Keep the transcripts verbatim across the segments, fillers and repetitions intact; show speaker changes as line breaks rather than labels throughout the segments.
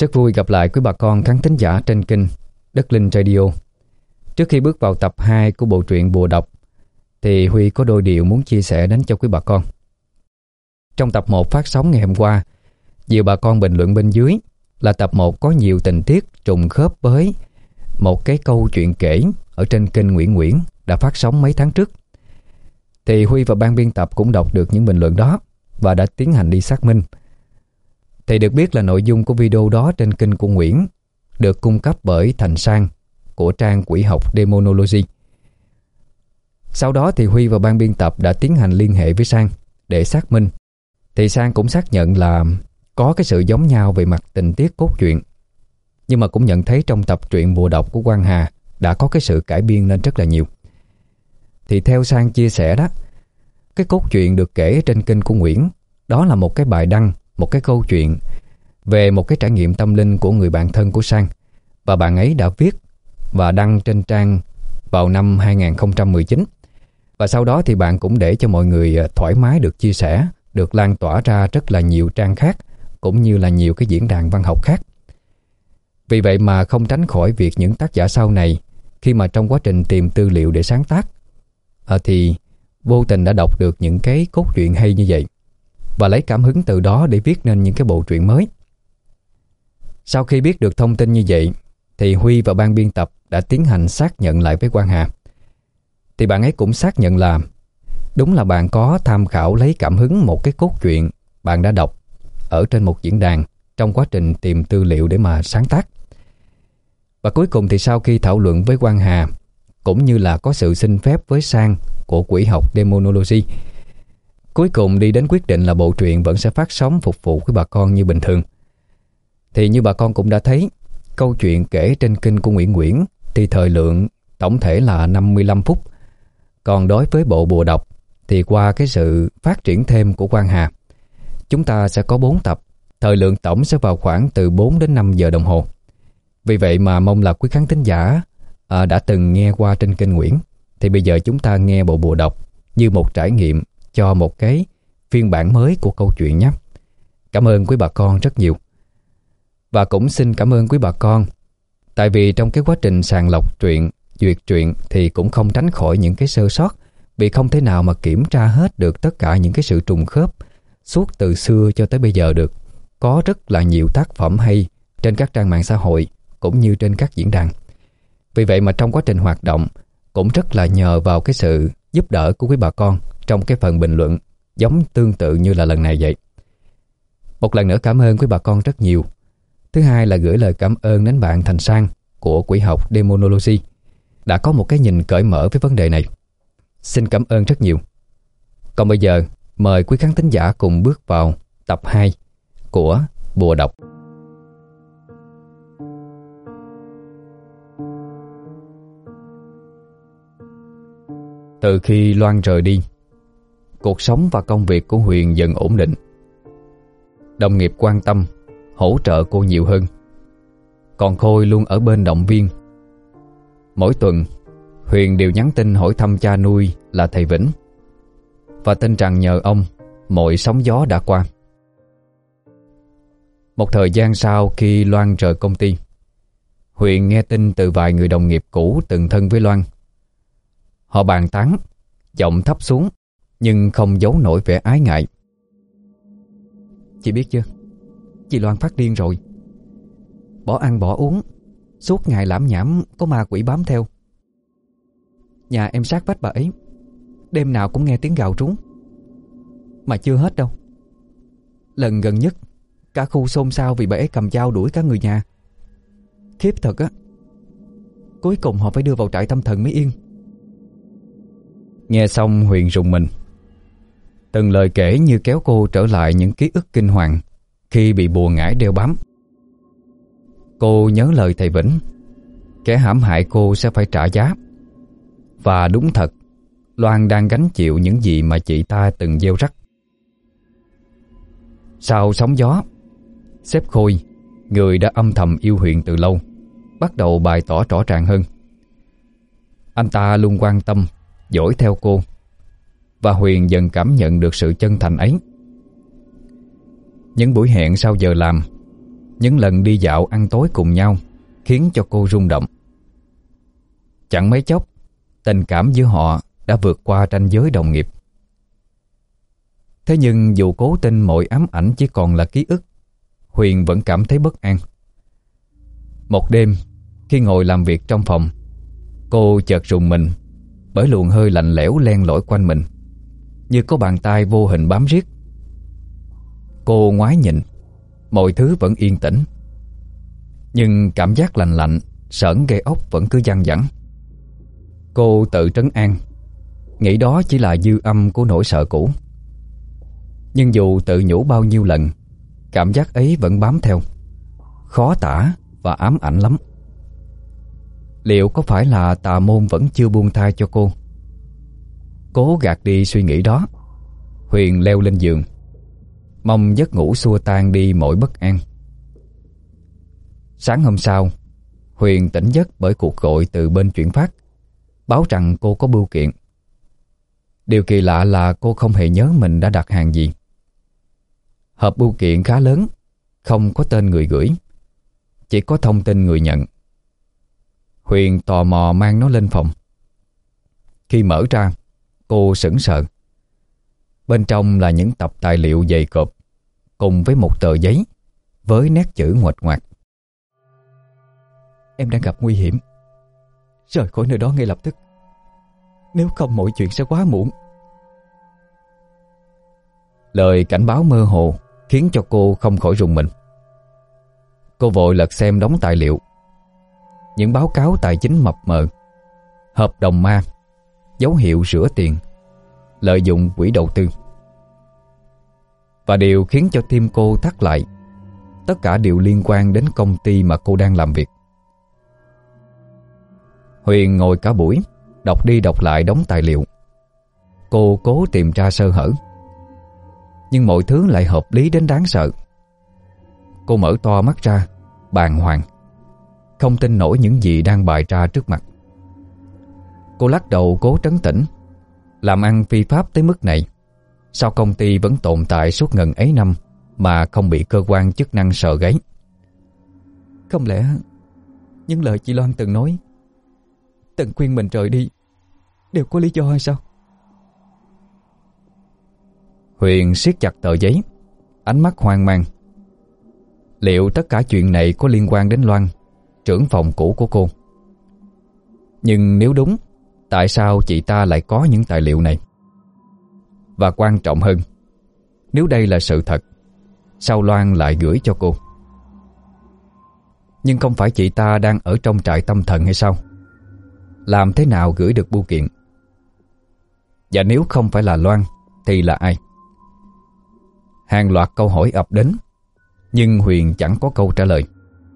Rất vui gặp lại quý bà con khán thính giả trên kênh Đất Linh Radio. Trước khi bước vào tập hai của bộ truyện Bùa Độc thì Huy có đôi điều muốn chia sẻ đến cho quý bà con. Trong tập một phát sóng ngày hôm qua, nhiều bà con bình luận bên dưới là tập một có nhiều tình tiết trùng khớp với một cái câu chuyện kể ở trên kênh Nguyễn Nguyễn đã phát sóng mấy tháng trước. Thì Huy và ban biên tập cũng đọc được những bình luận đó và đã tiến hành đi xác minh. Thì được biết là nội dung của video đó trên kênh của Nguyễn được cung cấp bởi Thành Sang của trang Quỷ học Demonology. Sau đó thì Huy và ban biên tập đã tiến hành liên hệ với Sang để xác minh. Thì Sang cũng xác nhận là có cái sự giống nhau về mặt tình tiết cốt truyện, nhưng mà cũng nhận thấy trong tập truyện Bùa Độc của Quang Hà đã có cái sự cải biên lên rất là nhiều. Thì theo Sang chia sẻ đó, cái cốt truyện được kể trên kênh của Nguyễn đó là một cái bài đăng, một cái câu chuyện về một cái trải nghiệm tâm linh của người bạn thân của Sang, và bạn ấy đã viết và đăng trên trang vào năm hai không một chín. Và sau đó thì bạn cũng để cho mọi người thoải mái được chia sẻ, được lan tỏa ra rất là nhiều trang khác, cũng như là nhiều cái diễn đàn văn học khác. Vì vậy mà không tránh khỏi việc những tác giả sau này khi mà trong quá trình tìm tư liệu để sáng tác à, thì vô tình đã đọc được những cái cốt truyện hay như vậy và lấy cảm hứng từ đó để viết nên những cái bộ truyện mới. Sau khi biết được thông tin như vậy thì Huy và ban biên tập đã tiến hành xác nhận lại với Quang Hà. Thì bạn ấy cũng xác nhận là đúng là bạn có tham khảo lấy cảm hứng một cái cốt truyện bạn đã đọc ở trên một diễn đàn trong quá trình tìm tư liệu để mà sáng tác. Và cuối cùng thì sau khi thảo luận với Quang Hà cũng như là có sự xin phép với Sang của Quỷ học Demonology, cuối cùng đi đến quyết định là bộ truyện vẫn sẽ phát sóng phục vụ với bà con như bình thường. Thì như bà con cũng đã thấy, câu chuyện kể trên kênh của Nguyễn Nguyễn thì thời lượng tổng thể là năm mươi lăm phút. Còn đối với bộ Bùa Độc thì qua cái sự phát triển thêm của Quang Hà, chúng ta sẽ có bốn tập, thời lượng tổng sẽ vào khoảng từ bốn đến năm giờ đồng hồ. Vì vậy mà mong là quý khán thính giả à, đã từng nghe qua trên kênh Nguyễn thì bây giờ chúng ta nghe bộ Bùa Độc như một trải nghiệm cho một cái phiên bản mới của câu chuyện nhé. Cảm ơn quý bà con rất nhiều. Và cũng xin cảm ơn quý bà con, tại vì trong cái quá trình sàng lọc truyện, duyệt truyện thì cũng không tránh khỏi những cái sơ sót, vì không thể nào mà kiểm tra hết được tất cả những cái sự trùng khớp suốt từ xưa cho tới bây giờ được. Có rất là nhiều tác phẩm hay trên các trang mạng xã hội cũng như trên các diễn đàn. Vì vậy mà trong quá trình hoạt động cũng rất là nhờ vào cái sự giúp đỡ của quý bà con trong cái phần bình luận giống tương tự như là lần này vậy. Một lần nữa cảm ơn quý bà con rất nhiều. Thứ hai là gửi lời cảm ơn đến bạn Thành Sang của Quỷ học Demonology đã có một cái nhìn cởi mở với vấn đề này. Xin cảm ơn rất nhiều. Còn bây giờ mời quý khán thính giả cùng bước vào tập hai của Bùa Độc. Từ khi Loan rời đi, cuộc sống và công việc của Huyền dần ổn định. Đồng nghiệp quan tâm, hỗ trợ cô nhiều hơn. Còn Khôi luôn ở bên động viên. Mỗi tuần Huyền đều nhắn tin hỏi thăm cha nuôi là thầy Vĩnh và tin rằng nhờ ông mọi sóng gió đã qua. Một thời gian sau khi Loan rời công ty, Huyền nghe tin từ vài người đồng nghiệp cũ từng thân với Loan. Họ bàn tán, giọng thấp xuống nhưng không giấu nổi vẻ ái ngại. Chị biết chưa, chị Loan phát điên rồi. Bỏ ăn bỏ uống, suốt ngày lảm nhảm có ma quỷ bám theo. Nhà em sát vách bà ấy, đêm nào cũng nghe tiếng gào rú. Mà chưa hết đâu. Lần gần nhất cả khu xôn xao vì bà ấy cầm dao đuổi cả người nhà. Khiếp thật á. Cuối cùng họ phải đưa vào trại tâm thần mới yên. Nghe xong Huyền rùng mình. Từng lời kể như kéo cô trở lại những ký ức kinh hoàng khi bị bùa ngải đeo bám. Cô nhớ lời thầy Vĩnh, kẻ hãm hại cô sẽ phải trả giá. Và đúng thật, Loan đang gánh chịu những gì mà chị ta từng gieo rắc. Sau sóng gió, sếp Khôi, người đã âm thầm yêu Huyền từ lâu, bắt đầu bày tỏ rõ ràng hơn. Anh ta luôn quan tâm, dõi theo cô, và Huyền dần cảm nhận được sự chân thành ấy. Những buổi hẹn sau giờ làm, những lần đi dạo ăn tối cùng nhau khiến cho cô rung động. Chẳng mấy chốc, tình cảm giữa họ đã vượt qua ranh giới đồng nghiệp. Thế nhưng dù cố tin mọi ám ảnh chỉ còn là ký ức, Huyền vẫn cảm thấy bất an. Một đêm, khi ngồi làm việc trong phòng, cô chợt rùng mình bởi luồng hơi lạnh lẽo len lỏi quanh mình, như có bàn tay vô hình bám riết. Cô ngoái nhìn, mọi thứ vẫn yên tĩnh, nhưng cảm giác lạnh lạnh sởn gai ốc vẫn cứ dăng dẳng. Cô tự trấn an, nghĩ đó chỉ là dư âm của nỗi sợ cũ. Nhưng dù tự nhủ bao nhiêu lần, cảm giác ấy vẫn bám theo, khó tả và ám ảnh lắm. Liệu có phải là tà môn vẫn chưa buông tha cho cô? Cố gạt đi suy nghĩ đó, Huyền leo lên giường, mong giấc ngủ xua tan đi mọi bất an. Sáng hôm sau, Huyền tỉnh giấc bởi cuộc gọi từ bên chuyển phát, báo rằng cô có bưu kiện. Điều kỳ lạ là cô không hề nhớ mình đã đặt hàng gì. Hộp bưu kiện khá lớn, không có tên người gửi, chỉ có thông tin người nhận. Huyền tò mò mang nó lên phòng. Khi mở ra, cô sững sờ. Bên trong là những tập tài liệu dày cộp, cùng với một tờ giấy với nét chữ nguệch ngoạc. Em đang gặp nguy hiểm, rời khỏi nơi đó ngay lập tức, nếu không mọi chuyện sẽ quá muộn. Lời cảnh báo mơ hồ khiến cho cô không khỏi rùng mình. Cô vội lật xem đống tài liệu, những báo cáo tài chính mập mờ, hợp đồng ma, dấu hiệu rửa tiền, lợi dụng quỹ đầu tư. Và điều khiến cho tim cô thắt lại, tất cả đều liên quan đến công ty mà cô đang làm việc. Huyền ngồi cả buổi, đọc đi đọc lại đống tài liệu. Cô cố tìm ra sơ hở, nhưng mọi thứ lại hợp lý đến đáng sợ. Cô mở to mắt ra, bàng hoàng, không tin nổi những gì đang bày ra trước mặt. Cô lắc đầu cố trấn tĩnh. Làm ăn phi pháp tới mức này, sao công ty vẫn tồn tại suốt ngần ấy năm mà không bị cơ quan chức năng sờ gáy? Không lẽ những lời chị Loan từng nói, từng khuyên mình rời đi, đều có lý do hay sao? Huyền siết chặt tờ giấy, ánh mắt hoang mang. Liệu tất cả chuyện này có liên quan đến Loan, trưởng phòng cũ của cô? Nhưng nếu đúng, tại sao chị ta lại có những tài liệu này? Và quan trọng hơn, nếu đây là sự thật, sao Loan lại gửi cho cô? Nhưng không phải chị ta đang ở trong trại tâm thần hay sao? Làm thế nào gửi được bưu kiện? Và nếu không phải là Loan thì là ai? Hàng loạt câu hỏi ập đến, nhưng Huyền chẳng có câu trả lời.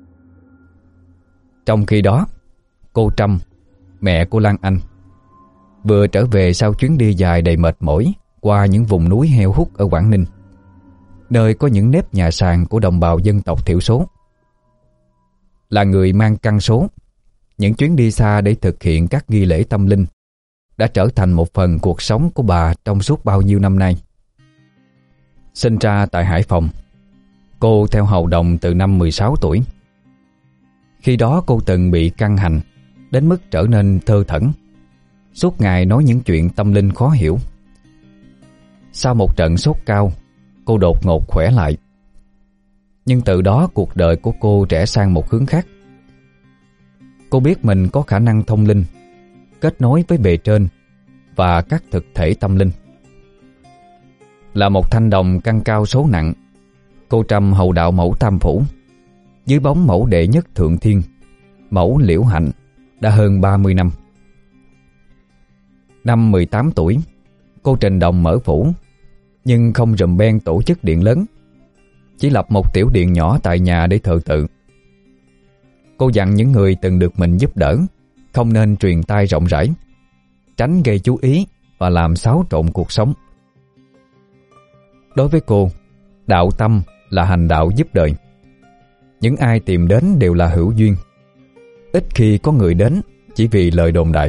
Trong khi đó, cô Trâm, mẹ của Lan Anh, vừa trở về sau chuyến đi dài đầy mệt mỏi qua những vùng núi heo hút ở Quảng Ninh, nơi có những nếp nhà sàn của đồng bào dân tộc thiểu số. Là người mang căn số, những chuyến đi xa để thực hiện các nghi lễ tâm linh đã trở thành một phần cuộc sống của bà trong suốt bao nhiêu năm nay. Sinh ra tại Hải Phòng, cô theo hầu đồng từ năm mười sáu tuổi. Khi đó cô từng bị căng hành đến mức trở nên thơ thẩn, suốt ngày nói những chuyện tâm linh khó hiểu. Sau một trận sốt cao, cô đột ngột khỏe lại. Nhưng từ đó cuộc đời của cô rẽ sang một hướng khác. Cô biết mình có khả năng thông linh, kết nối với bề trên và các thực thể tâm linh. Là một thanh đồng căn cao số nặng, cô Trâm hầu đạo mẫu Tam Phủ, dưới bóng mẫu đệ nhất thượng thiên, mẫu Liễu Hạnh, đã hơn ba mươi năm. Năm mười tám tuổi, cô trình đồng mở phủ, nhưng không rùm beng tổ chức điện lớn, chỉ lập một tiểu điện nhỏ tại nhà để thờ tự. Cô dặn những người từng được mình giúp đỡ không nên truyền tai rộng rãi, tránh gây chú ý và làm xáo trộn cuộc sống. Đối với cô, đạo tâm là hành đạo giúp đời. Những ai tìm đến đều là hữu duyên, ít khi có người đến chỉ vì lời đồn đại.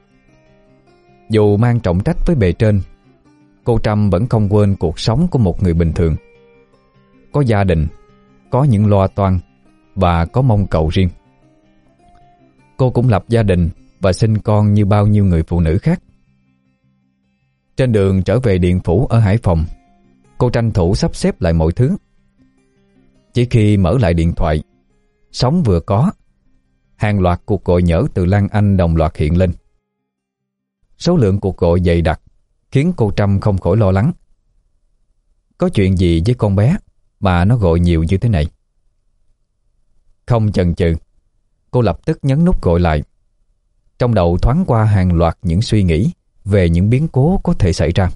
Dù mang trọng trách với bề trên, cô Trâm vẫn không quên cuộc sống của một người bình thường. Có gia đình, có những loa toan và có mong cầu riêng. Cô cũng lập gia đình và sinh con như bao nhiêu người phụ nữ khác. Trên đường trở về điện phủ ở Hải Phòng, cô tranh thủ sắp xếp lại mọi thứ. Chỉ khi mở lại điện thoại, sóng vừa có, hàng loạt cuộc gọi nhỡ từ Lan Anh đồng loạt hiện lên. Số lượng cuộc gọi dày đặc khiến cô Trâm không khỏi lo lắng. Có chuyện gì với con bé mà nó gọi nhiều như thế này? Không chần chừ, cô lập tức nhấn nút gọi lại. Trong đầu thoáng qua hàng loạt những suy nghĩ về những biến cố có thể xảy ra.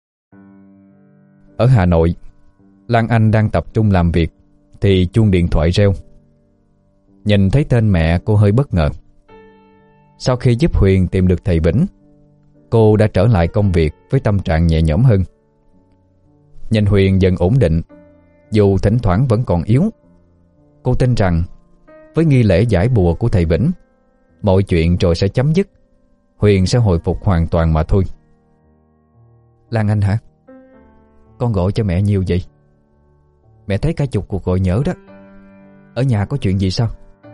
Ở Hà Nội, Lan Anh đang tập trung làm việc thì chuông điện thoại reo. Nhìn thấy tên mẹ, cô hơi bất ngờ. Sau khi giúp Huyền tìm được thầy Vĩnh, cô đã trở lại công việc với tâm trạng nhẹ nhõm hơn. Nhìn Huyền dần ổn định, dù thỉnh thoảng vẫn còn yếu, cô tin rằng với nghi lễ giải bùa của thầy Vĩnh, mọi chuyện rồi sẽ chấm dứt, Huyền sẽ hồi phục hoàn toàn mà thôi. Lan Anh hả? Con gọi cho mẹ nhiều vậy? Mẹ thấy cả chục cuộc gọi nhỡ đó. Ở nhà có chuyện gì sao?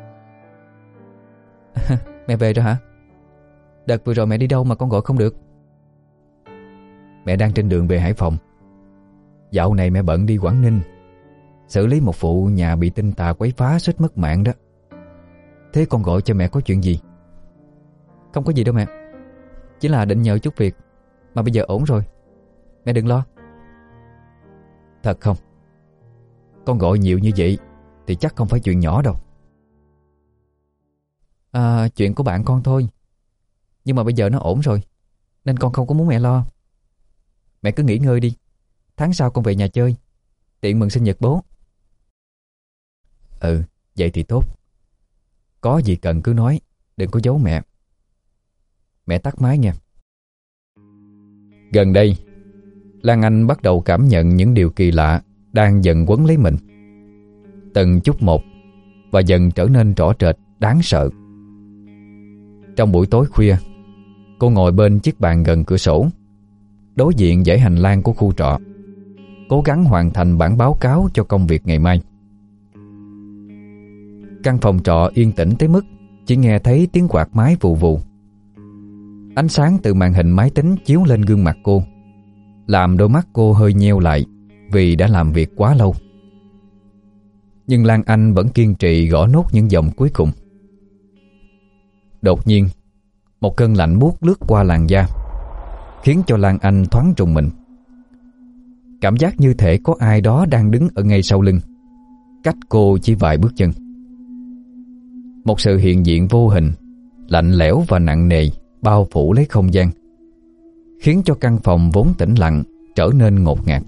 Mẹ về rồi hả? Đợt vừa rồi mẹ đi đâu mà con gọi không được? Mẹ đang trên đường về Hải Phòng. Dạo này mẹ bận đi Quảng Ninh, xử lý một vụ nhà bị tin tà quấy phá suýt mất mạng đó. Thế con gọi cho mẹ có chuyện gì? Không có gì đâu mẹ, chỉ là định nhờ chút việc, mà bây giờ ổn rồi, mẹ đừng lo. Thật không? Con gọi nhiều như vậy thì chắc không phải chuyện nhỏ đâu. À, chuyện của bạn con thôi, nhưng mà bây giờ nó ổn rồi, nên con không có muốn mẹ lo. Mẹ cứ nghỉ ngơi đi, tháng sau con về nhà chơi, tiện mừng sinh nhật bố. Ừ, vậy thì tốt. Có gì cần cứ nói, đừng có giấu mẹ. Mẹ tắt máy nha. Gần đây, Lan Anh bắt đầu cảm nhận những điều kỳ lạ đang dần quấn lấy mình, từng chút một, và dần trở nên rõ rệt, đáng sợ. Trong buổi tối khuya, cô ngồi bên chiếc bàn gần cửa sổ, đối diện dãy hành lang của khu trọ, cố gắng hoàn thành bản báo cáo cho công việc ngày mai. Căn phòng trọ yên tĩnh tới mức chỉ nghe thấy tiếng quạt máy vù vù. Ánh sáng từ màn hình máy tính chiếu lên gương mặt cô, làm đôi mắt cô hơi nheo lại vì đã làm việc quá lâu. Nhưng Lan Anh vẫn kiên trì gõ nốt những dòng cuối cùng. Đột nhiên, một cơn lạnh buốt lướt qua làn da, khiến cho Lan Anh thoáng rùng mình. Cảm giác như thể có ai đó đang đứng ở ngay sau lưng, cách cô chỉ vài bước chân. Một sự hiện diện vô hình, lạnh lẽo và nặng nề bao phủ lấy không gian, khiến cho căn phòng vốn tĩnh lặng trở nên ngột ngạt.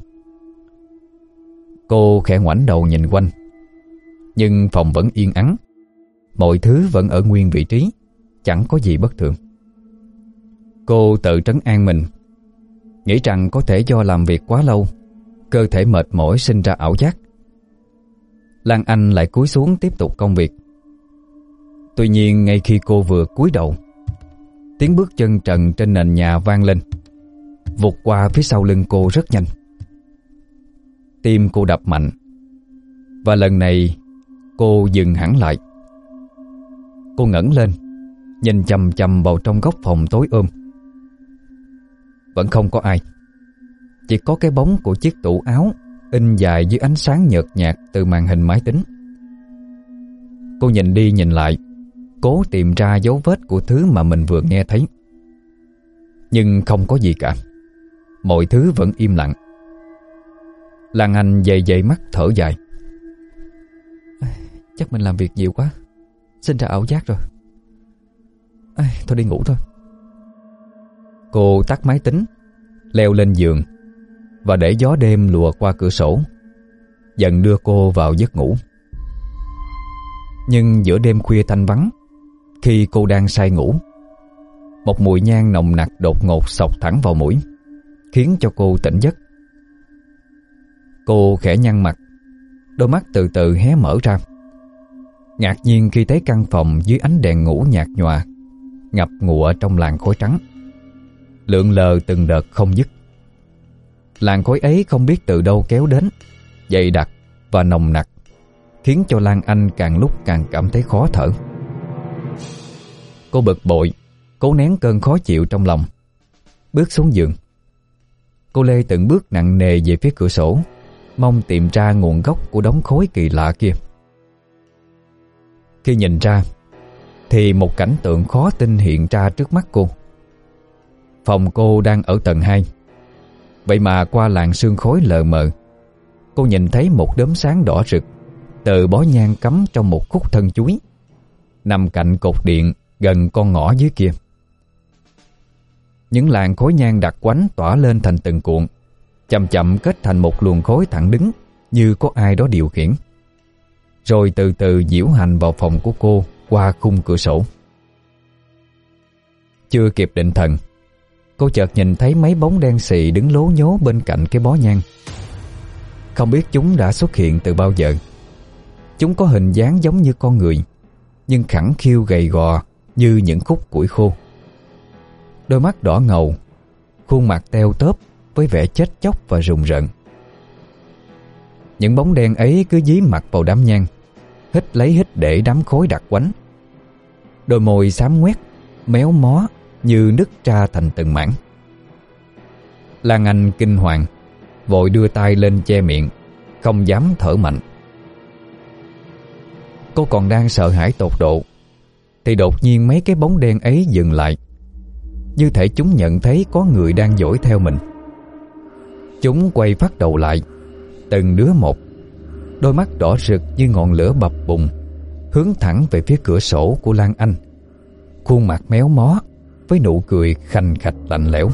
Cô khẽ ngoảnh đầu nhìn quanh, nhưng phòng vẫn yên ắng, mọi thứ vẫn ở nguyên vị trí, chẳng có gì bất thường. Cô tự trấn an mình, nghĩ rằng có thể do làm việc quá lâu, cơ thể mệt mỏi sinh ra ảo giác. Lan Anh lại cúi xuống tiếp tục công việc. Tuy nhiên ngay khi cô vừa cúi đầu, tiếng bước chân trần trên nền nhà vang lên, vụt qua phía sau lưng cô rất nhanh. Tim cô đập mạnh, và lần này cô dừng hẳn lại. Cô ngẩng lên, nhìn chằm chằm vào trong góc phòng tối ôm. Vẫn không có ai, chỉ có cái bóng của chiếc tủ áo in dài dưới ánh sáng nhợt nhạt từ màn hình máy tính. Cô nhìn đi nhìn lại, cố tìm ra dấu vết của thứ mà mình vừa nghe thấy. Nhưng không có gì cả, mọi thứ vẫn im lặng. Lan Anh dày dày mắt thở dài. Chắc mình làm việc nhiều quá, sinh ra ảo giác rồi. À, thôi đi ngủ thôi. Cô tắt máy tính, leo lên giường và để gió đêm lùa qua cửa sổ, dần đưa cô vào giấc ngủ. Nhưng giữa đêm khuya thanh vắng, khi cô đang say ngủ, một mùi nhang nồng nặc đột ngột xộc thẳng vào mũi, khiến cho cô tỉnh giấc. Cô khẽ nhăn mặt, đôi mắt từ từ hé mở ra, ngạc nhiên khi thấy căn phòng dưới ánh đèn ngủ nhạt nhòa, ngập ngụa trong làn khói trắng, lượn lờ từng đợt không dứt. Làn khói ấy không biết từ đâu kéo đến, dày đặc và nồng nặc, khiến cho Lan Anh càng lúc càng cảm thấy khó thở. Cô bực bội, cố nén cơn khó chịu trong lòng, bước xuống giường. Cô lê từng bước nặng nề về phía cửa sổ, mong tìm ra nguồn gốc của đống khối kỳ lạ kia. Khi nhìn ra thì một cảnh tượng khó tin hiện ra trước mắt cô. Phòng cô đang ở tầng hai, vậy mà qua làn sương khói lờ mờ, cô nhìn thấy một đốm sáng đỏ rực từ bó nhang cắm trong một khúc thân chuối, nằm cạnh cột điện gần con ngõ dưới kia. Những làn khói nhang đặc quánh tỏa lên thành từng cuộn, chậm chậm kết thành một luồng khói thẳng đứng như có ai đó điều khiển, rồi từ từ diễu hành vào phòng của cô qua khung cửa sổ. Chưa kịp định thần, cô chợt nhìn thấy mấy bóng đen xì đứng lố nhố bên cạnh cái bó nhang. Không biết chúng đã xuất hiện từ bao giờ. Chúng có hình dáng giống như con người, nhưng khẳng khiu gầy gò như những khúc củi khô. Đôi mắt đỏ ngầu, khuôn mặt teo tóp với vẻ chết chóc và rùng rợn. Những bóng đen ấy cứ dí mặt vào đám nhang, hít lấy hít để đám khói đặc quánh. Đôi môi xám ngoét, méo mó như nứt ra thành từng mảng. Lan Anh kinh hoàng, vội đưa tay lên che miệng, không dám thở mạnh. Cô còn đang sợ hãi tột độ thì đột nhiên mấy cái bóng đen ấy dừng lại, như thể chúng nhận thấy có người đang dõi theo mình. Chúng quay phát đầu lại, từng đứa một, đôi mắt đỏ rực như ngọn lửa bập bùng, hướng thẳng về phía cửa sổ của Lan Anh, khuôn mặt méo mó với nụ cười khành khạch lạnh lẽo.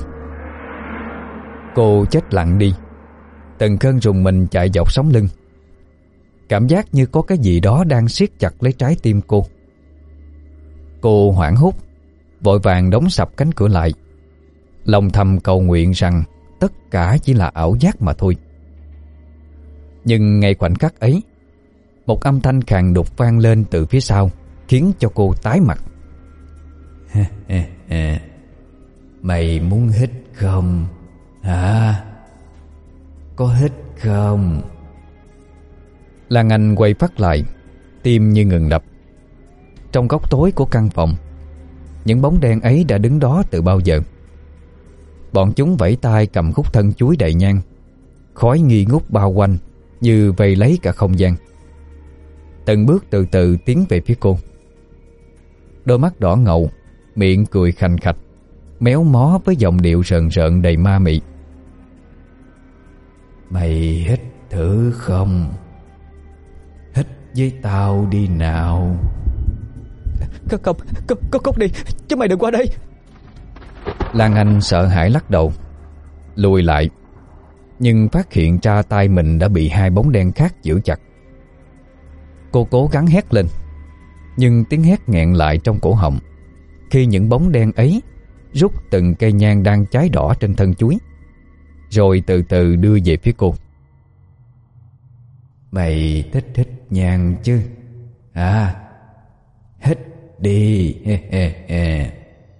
Cô chết lặng đi, từng cơn rùng mình chạy dọc sống lưng. Cảm giác như có cái gì đó đang siết chặt lấy trái tim cô. Cô hoảng hốt, vội vàng đóng sập cánh cửa lại, lòng thầm cầu nguyện rằng tất cả chỉ là ảo giác mà thôi. Nhưng ngay khoảnh khắc ấy, một âm thanh khàn đục vang lên từ phía sau, khiến cho cô tái mặt. Mày muốn hít không? Hả? Có hít không? Lan Anh quay phát lại, tim như ngừng đập. Trong góc tối của căn phòng, những bóng đen ấy đã đứng đó từ bao giờ. Bọn chúng vẫy tay cầm khúc thân chuối đầy nhang, khói nghi ngút bao quanh như vây lấy cả không gian. Từng bước từ từ tiến về phía cô. Đôi mắt đỏ ngầu, miệng cười khành khạch, méo mó với giọng điệu rợn rợn đầy ma mị. Mày hít thử không? Hít với tao đi nào.
Không, không, không, không, không đi, chứ mày đừng qua đây.
Lan Anh sợ hãi lắc đầu, lùi lại, nhưng phát hiện ra tay mình đã bị hai bóng đen khác giữ chặt. Cô cố gắng hét lên, nhưng tiếng hét nghẹn lại trong cổ họng khi những bóng đen ấy rút từng cây nhang đang cháy đỏ trên thân chuối, rồi từ từ đưa về phía cô. Mày thích hít nhang chứ? À, hít đi. He he he.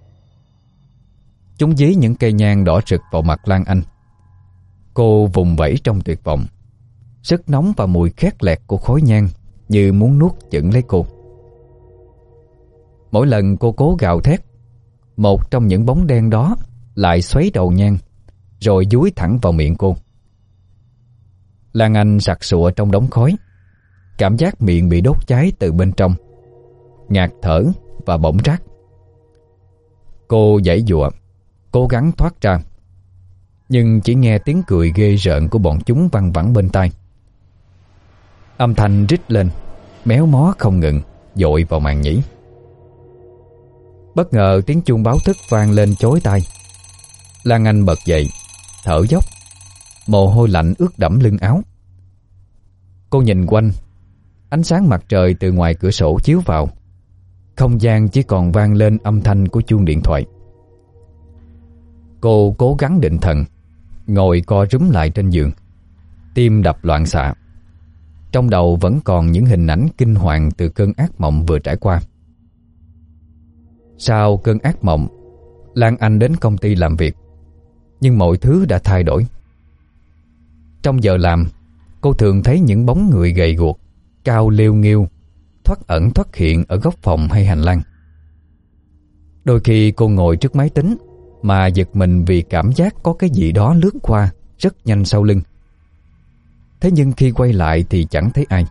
Chúng dí những cây nhang đỏ rực vào mặt Lan Anh. Cô vùng vẫy trong tuyệt vọng. Sức nóng và mùi khét lẹt của khói nhang như muốn nuốt chửng lấy cô. Mỗi lần cô cố gào thét, một trong những bóng đen đó lại xoáy đầu nhang, rồi dúi thẳng vào miệng cô. Lan Anh sặc sụa trong đống khói, cảm giác miệng bị đốt cháy từ bên trong, ngạt thở và bỏng rát. Cô giãy giụa, cố gắng thoát ra, nhưng chỉ nghe tiếng cười ghê rợn của bọn chúng văng vẳng bên tai. Âm thanh rít lên, méo mó không ngừng, dội vào màn nhĩ. Bất ngờ tiếng chuông báo thức vang lên chói tai. Lan Anh bật dậy, thở dốc, mồ hôi lạnh ướt đẫm lưng áo. Cô nhìn quanh, ánh sáng mặt trời từ ngoài cửa sổ chiếu vào, không gian chỉ còn vang lên âm thanh của chuông điện thoại. Cô cố gắng định thần, ngồi co rúm lại trên giường, tim đập loạn xạ. Trong đầu vẫn còn những hình ảnh kinh hoàng từ cơn ác mộng vừa trải qua. Sau cơn ác mộng, Lan Anh đến công ty làm việc, nhưng mọi thứ đã thay đổi. Trong giờ làm, cô thường thấy những bóng người gầy guộc cao liêu nghiêu, thoắt ẩn thoắt hiện ở góc phòng hay hành lang. Đôi khi cô ngồi trước máy tính mà giật mình vì cảm giác có cái gì đó lướt qua rất nhanh sau lưng. Thế nhưng khi quay lại thì chẳng thấy ai.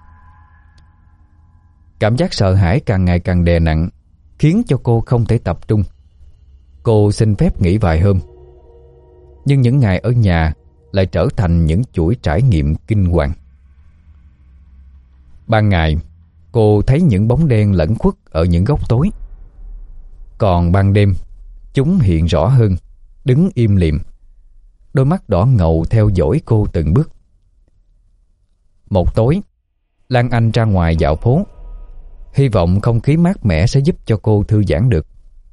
Cảm giác sợ hãi càng ngày càng đè nặng, khiến cho cô không thể tập trung. Cô xin phép nghỉ vài hôm. Nhưng những ngày ở nhà lại trở thành những chuỗi trải nghiệm kinh hoàng. Ban ngày, cô thấy những bóng đen lẩn khuất ở những góc tối. Còn ban đêm, chúng hiện rõ hơn, đứng im lìm, đôi mắt đỏ ngầu theo dõi cô từng bước. Một tối, Lan Anh ra ngoài dạo phố, hy vọng không khí mát mẻ sẽ giúp cho cô thư giãn được.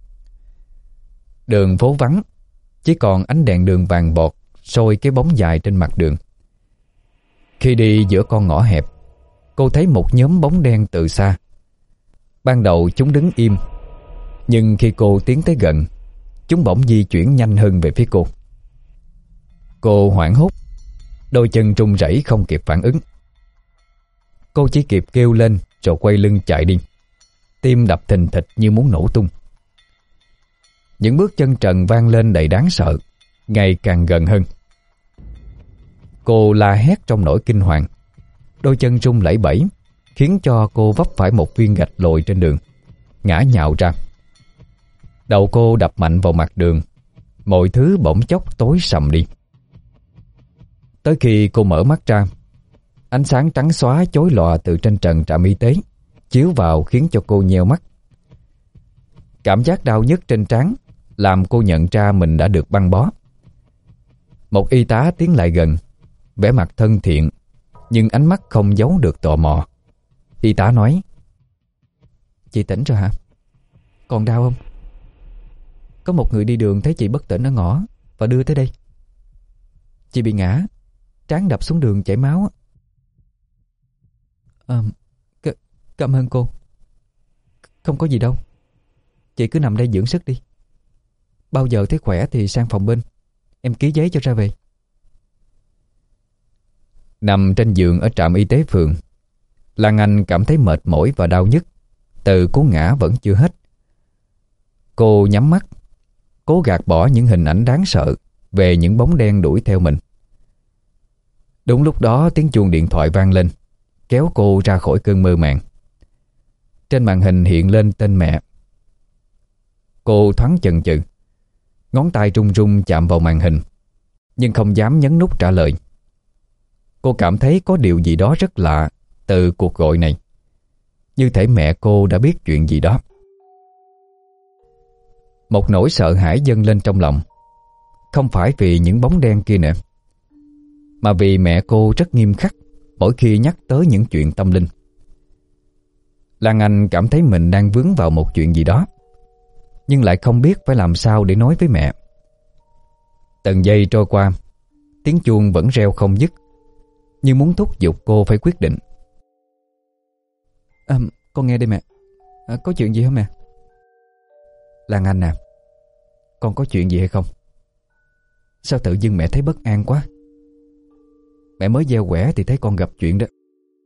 Đường phố vắng, chỉ còn ánh đèn đường vàng bọt soi cái bóng dài trên mặt đường. Khi đi giữa con ngõ hẹp, cô thấy một nhóm bóng đen từ xa. Ban đầu chúng đứng im, nhưng khi cô tiến tới gần, chúng bỗng di chuyển nhanh hơn về phía cô. Cô hoảng hốt, đôi chân run rẩy không kịp phản ứng. Cô chỉ kịp kêu lên rồi quay lưng chạy đi, tim đập thình thịch như muốn nổ tung. Những bước chân trần vang lên đầy đáng sợ, ngày càng gần hơn. Cô la hét trong nỗi kinh hoàng, đôi chân run lẩy bẩy, khiến cho cô vấp phải một viên gạch lồi trên đường, ngã nhào ra. Đầu cô đập mạnh vào mặt đường, mọi thứ bỗng chốc tối sầm đi. Tới khi cô mở mắt ra, ánh sáng trắng xóa chói lòa từ trên trần trạm y tế chiếu vào khiến cho cô nheo mắt. Cảm giác đau nhức trên trán làm cô nhận ra mình đã được băng bó. Một y tá tiến lại gần, vẻ mặt thân thiện, nhưng ánh mắt không giấu được tò mò. Y tá nói: "Chị tỉnh rồi hả? Còn đau không? Có một người đi đường thấy chị bất tỉnh ở ngõ và đưa tới đây. Chị bị ngã, trán đập xuống đường chảy máu." À, c- cảm ơn cô. Không có gì đâu. Chị cứ nằm đây dưỡng sức đi. Bao giờ thấy khỏe thì sang phòng bên, em ký giấy cho ra về. Nằm trên giường ở trạm y tế phường, Lan Anh cảm thấy mệt mỏi và đau nhức từ cú ngã vẫn chưa hết. Cô nhắm mắt, cố gạt bỏ những hình ảnh đáng sợ về những bóng đen đuổi theo mình. Đúng lúc đó tiếng chuông điện thoại vang lên, kéo cô ra khỏi cơn mơ màng. Trên màn hình hiện lên tên mẹ. Cô thoáng chần chừ, ngón tay run run chạm vào màn hình, nhưng không dám nhấn nút trả lời. Cô cảm thấy có điều gì đó rất lạ từ cuộc gọi này, như thể mẹ cô đã biết chuyện gì đó. Một nỗi sợ hãi dâng lên trong lòng, không phải vì những bóng đen kia nữa, mà vì mẹ cô rất nghiêm khắc mỗi khi nhắc tới những chuyện tâm linh. Lan Anh cảm thấy mình đang vướng vào một chuyện gì đó, nhưng lại không biết phải làm sao để nói với mẹ. Từng giây trôi qua, tiếng chuông vẫn reo không dứt, như muốn thúc giục cô phải quyết định. À, con nghe đây mẹ. À, có chuyện gì hả mẹ? Lan Anh à, con có chuyện gì hay không? Sao tự dưng mẹ thấy bất an quá? Mẹ mới gieo quẻ thì thấy con gặp chuyện đó.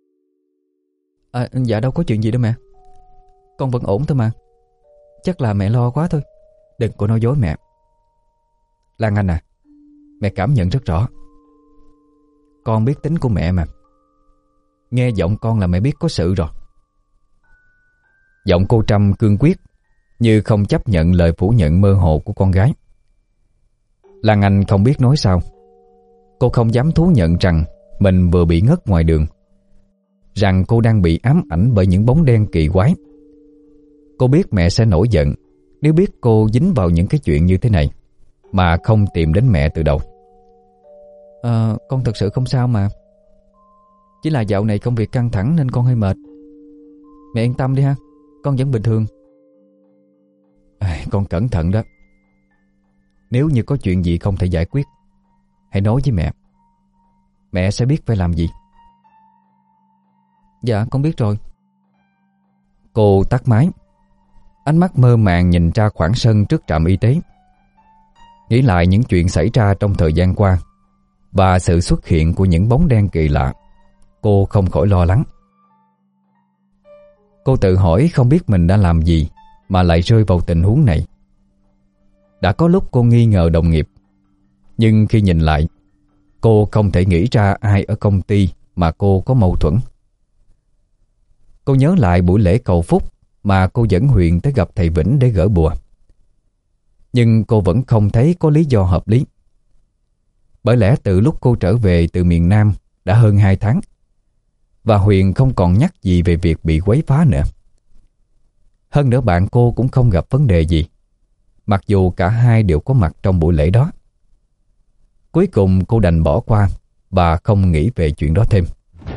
À, dạ đâu có chuyện gì đâu mẹ. Con vẫn ổn thôi mà. Chắc là mẹ lo quá thôi. Đừng có nói dối mẹ. Lan Anh à, mẹ cảm nhận rất rõ. Con biết tính của mẹ mà. Nghe giọng con là mẹ biết có sự rồi. Giọng cô Trâm cương quyết, như không chấp nhận lời phủ nhận mơ hồ của con gái. Lan Anh không biết nói sao. Cô không dám thú nhận rằng mình vừa bị ngất ngoài đường, rằng cô đang bị ám ảnh bởi những bóng đen kỳ quái. Cô biết mẹ sẽ nổi giận nếu biết cô dính vào những cái chuyện như thế này mà không tìm đến mẹ từ đầu. À, con thật sự không sao mà. Chỉ là dạo này công việc căng thẳng nên con hơi mệt. Mẹ yên tâm đi ha, con vẫn bình thường. À, con cẩn thận đó. Nếu như có chuyện gì không thể giải quyết, hãy nói với mẹ. Mẹ sẽ biết phải làm gì. Dạ con biết rồi. Cô tắt máy, ánh mắt mơ màng nhìn ra khoảng sân trước trạm y tế. Nghĩ lại những chuyện xảy ra trong thời gian qua và sự xuất hiện của những bóng đen kỳ lạ, cô không khỏi lo lắng. Cô tự hỏi không biết mình đã làm gì mà lại rơi vào tình huống này. Đã có lúc cô nghi ngờ đồng nghiệp, nhưng khi nhìn lại, cô không thể nghĩ ra ai ở công ty mà cô có mâu thuẫn. Cô nhớ lại buổi lễ cầu phúc mà cô dẫn Huyền tới gặp thầy Vĩnh để gỡ bùa. Nhưng cô vẫn không thấy có lý do hợp lý. Bởi lẽ từ lúc cô trở về từ miền Nam đã hơn hai tháng, và Huyền không còn nhắc gì về việc bị quấy phá nữa. Hơn nữa bạn cô cũng không gặp vấn đề gì, mặc dù cả hai đều có mặt trong buổi lễ đó. Cuối cùng cô đành bỏ qua và không nghĩ về chuyện đó thêm.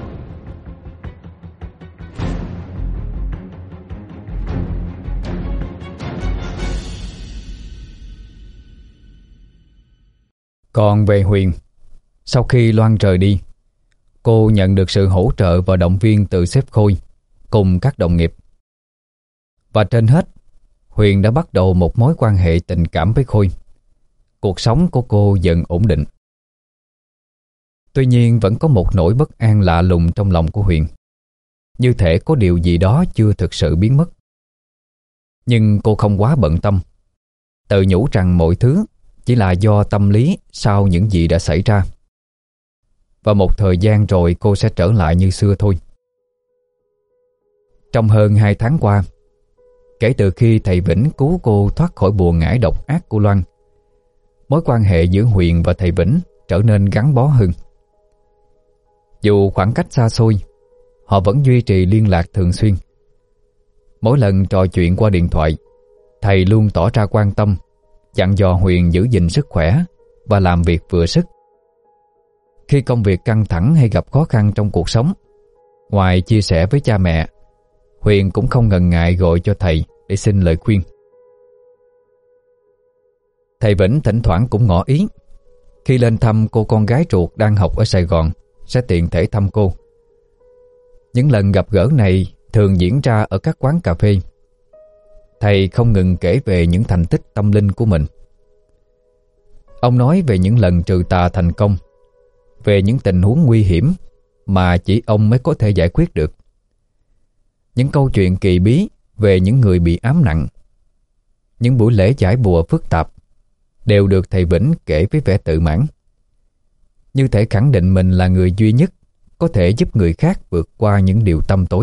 Còn về Huyền, sau khi Loan rời đi, cô nhận được sự hỗ trợ và động viên từ sếp Khôi cùng các đồng nghiệp. Và trên hết, Huyền đã bắt đầu một mối quan hệ tình cảm với Khôi. Cuộc sống của cô dần ổn định. Tuy nhiên vẫn có một nỗi bất an lạ lùng trong lòng của Huyền, như thể có điều gì đó chưa thực sự biến mất. Nhưng cô không quá bận tâm, tự nhủ rằng mọi thứ chỉ là do tâm lý sau những gì đã xảy ra. Và một thời gian rồi cô sẽ trở lại như xưa thôi. Trong hơn hai tháng qua, kể từ khi thầy Vĩnh cứu cô thoát khỏi bùa ngải độc ác của Loan, mối quan hệ giữa Huyền và thầy Vĩnh trở nên gắn bó hơn. Dù khoảng cách xa xôi, họ vẫn duy trì liên lạc thường xuyên. Mỗi lần trò chuyện qua điện thoại, thầy luôn tỏ ra quan tâm, dặn dò Huyền giữ gìn sức khỏe và làm việc vừa sức. Khi công việc căng thẳng hay gặp khó khăn trong cuộc sống, ngoài chia sẻ với cha mẹ, Huyền cũng không ngần ngại gọi cho thầy để xin lời khuyên. Thầy Vĩnh thỉnh thoảng cũng ngỏ ý khi lên thăm cô con gái ruột đang học ở Sài Gòn sẽ tiện thể thăm cô. Những lần gặp gỡ này thường diễn ra ở các quán cà phê. Thầy không ngừng kể về những thành tích tâm linh của mình. Ông nói về những lần trừ tà thành công, về những tình huống nguy hiểm mà chỉ ông mới có thể giải quyết được, những câu chuyện kỳ bí về những người bị ám nặng. Những buổi lễ giải bùa phức tạp đều được thầy Vĩnh kể với vẻ tự mãn, như thể khẳng định mình là người duy nhất có thể giúp người khác vượt qua những điều tăm tối.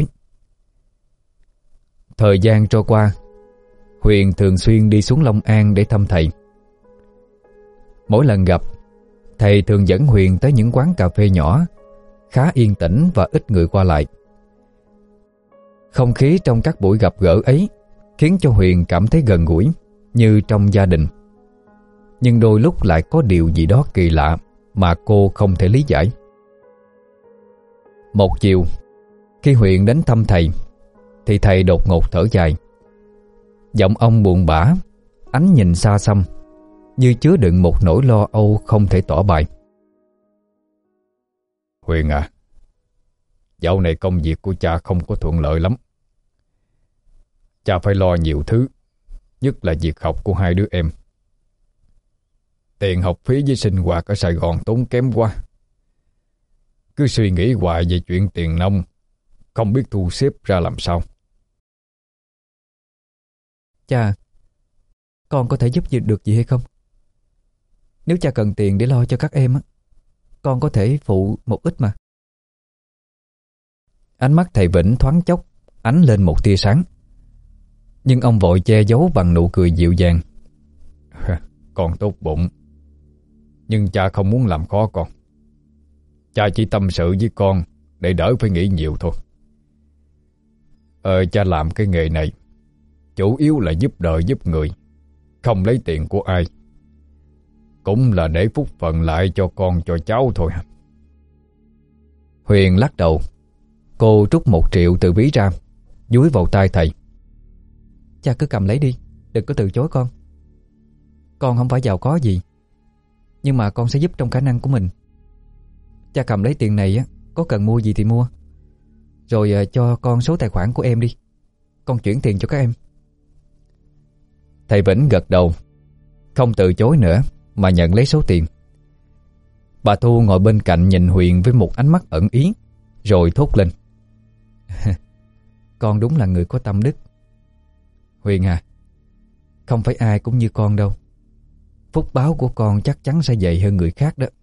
Thời gian trôi qua, Huyền thường xuyên đi xuống Long An để thăm thầy. Mỗi lần gặp, thầy thường dẫn Huyền tới những quán cà phê nhỏ, khá yên tĩnh và ít người qua lại. Không khí trong các buổi gặp gỡ ấy khiến cho Huyền cảm thấy gần gũi, như trong gia đình. Nhưng đôi lúc lại có điều gì đó kỳ lạ mà cô không thể lý giải. Một chiều, khi Huyền đến thăm thầy, thì thầy đột ngột thở dài. Giọng ông buồn bã, ánh nhìn xa xăm, như chứa đựng một nỗi lo âu không thể tỏ bày. Huyền à, dạo này công việc của cha không có thuận lợi lắm. Cha phải lo nhiều thứ, nhất là việc học của hai đứa em. Tiền học phí với sinh hoạt ở Sài Gòn tốn kém quá. Cứ suy nghĩ hoài về chuyện tiền nong, không biết thu xếp ra làm sao.
Cha, con có thể giúp gì được gì hay không? Nếu cha cần tiền để lo cho các em, con có thể phụ một ít mà.
Ánh mắt thầy Vĩnh thoáng chốc ánh lên một tia sáng, nhưng ông vội che giấu bằng nụ cười dịu dàng. Con tốt bụng, nhưng cha không muốn làm khó con. Cha chỉ tâm sự với con để đỡ phải nghĩ nhiều thôi. Ờ, cha làm cái nghề này chủ yếu là giúp đời giúp người, không lấy tiền của ai. Cũng là để phúc phận lại cho con cho cháu thôi. Huyền lắc đầu. Cô trút một triệu từ ví ra, dúi vào tay thầy.
Cha cứ cầm lấy đi, đừng có từ chối con. Con không phải giàu có gì, nhưng mà con sẽ giúp trong khả năng của mình. Cha cầm lấy tiền này á, có cần mua gì thì mua. Rồi cho con số tài khoản của em đi, con chuyển tiền cho các em.
Thầy Vĩnh gật đầu, không từ chối nữa mà nhận lấy số tiền. Bà Thu ngồi bên cạnh nhìn Huyền với một ánh mắt ẩn ý, rồi thốt lên.
Con đúng là người có tâm đức. Huyền à, không phải ai cũng như con đâu. Phúc báo của con chắc chắn sẽ dày hơn người khác đó.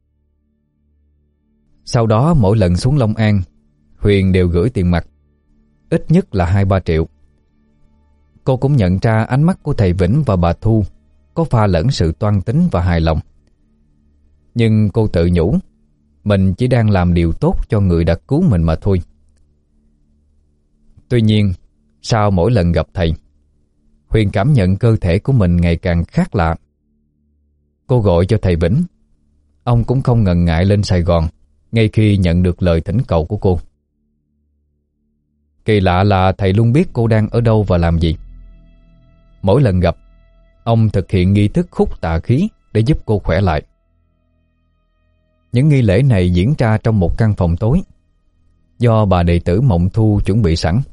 Sau đó mỗi lần xuống Long An, Huyền đều gửi tiền mặt, ít nhất là hai ba triệu. Cô cũng nhận ra ánh mắt của thầy Vĩnh và bà Thu có pha lẫn sự toan tính và hài lòng. Nhưng cô tự nhủ mình chỉ đang làm điều tốt cho người đã cứu mình mà thôi. Tuy nhiên, sau mỗi lần gặp thầy, Huyền cảm nhận cơ thể của mình ngày càng khác lạ. Cô gọi cho thầy Vĩnh. Ông cũng không ngần ngại lên Sài Gòn ngay khi nhận được lời thỉnh cầu của cô. Kỳ lạ là thầy luôn biết cô đang ở đâu và làm gì. Mỗi lần gặp, ông thực hiện nghi thức hút tà khí để giúp cô khỏe lại. Những nghi lễ này diễn ra trong một căn phòng tối do bà đệ tử Mộng Thu chuẩn bị sẵn.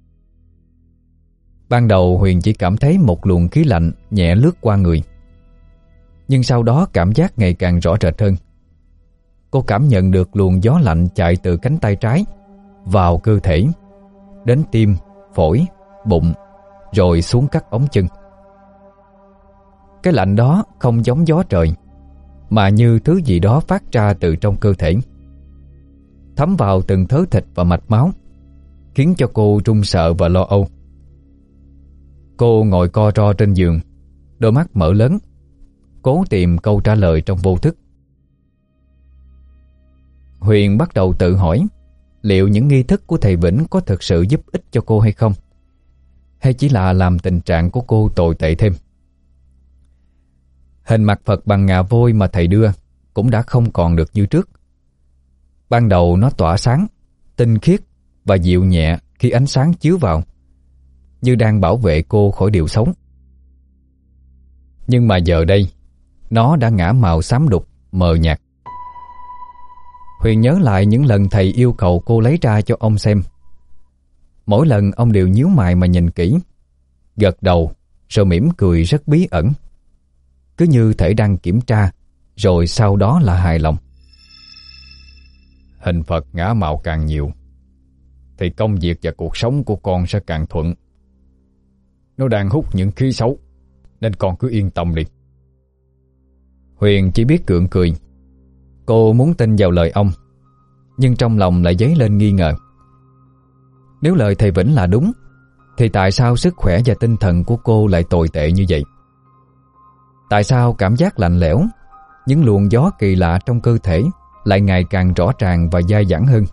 Ban đầu Huyền chỉ cảm thấy một luồng khí lạnh nhẹ lướt qua người, nhưng sau đó cảm giác ngày càng rõ rệt hơn. Cô cảm nhận được luồng gió lạnh chạy từ cánh tay trái vào cơ thể, đến tim, phổi, bụng, rồi xuống các ống chân. Cái lạnh đó không giống gió trời, mà như thứ gì đó phát ra từ trong cơ thể, thấm vào từng thớ thịt và mạch máu, khiến cho cô run sợ và lo âu. Cô ngồi co ro trên giường, đôi mắt mở lớn, cố tìm câu trả lời trong vô thức. Huyền bắt đầu tự hỏi liệu những nghi thức của thầy Vĩnh có thực sự giúp ích cho cô hay không, hay chỉ là làm tình trạng của cô tồi tệ thêm. Hình mặt Phật bằng ngà vôi mà thầy đưa cũng đã không còn được như trước. Ban đầu nó tỏa sáng, tinh khiết và dịu nhẹ khi ánh sáng chiếu vào, như đang bảo vệ cô khỏi điều xấu. Nhưng mà giờ đây, nó đã ngả màu xám đục, mờ nhạt. Huyền nhớ lại những lần thầy yêu cầu cô lấy ra cho ông xem. Mỗi lần ông đều nhíu mày mà nhìn kỹ, gật đầu rồi mỉm cười rất bí ẩn, cứ như thể đang kiểm tra, rồi sau đó là hài lòng. Hình Phật ngả màu càng nhiều thì công việc và cuộc sống của con sẽ càng thuận. Nó đang hút những khí xấu, nên con cứ yên tâm đi. Huyền chỉ biết gượng cười. Cô muốn tin vào lời ông, nhưng trong lòng lại dấy lên nghi ngờ. Nếu lời thầy Vĩnh là đúng, thì tại sao sức khỏe và tinh thần của cô lại tồi tệ như vậy? Tại sao cảm giác lạnh lẽo, những luồng gió kỳ lạ trong cơ thể lại ngày càng rõ ràng và dai dẳng hơn?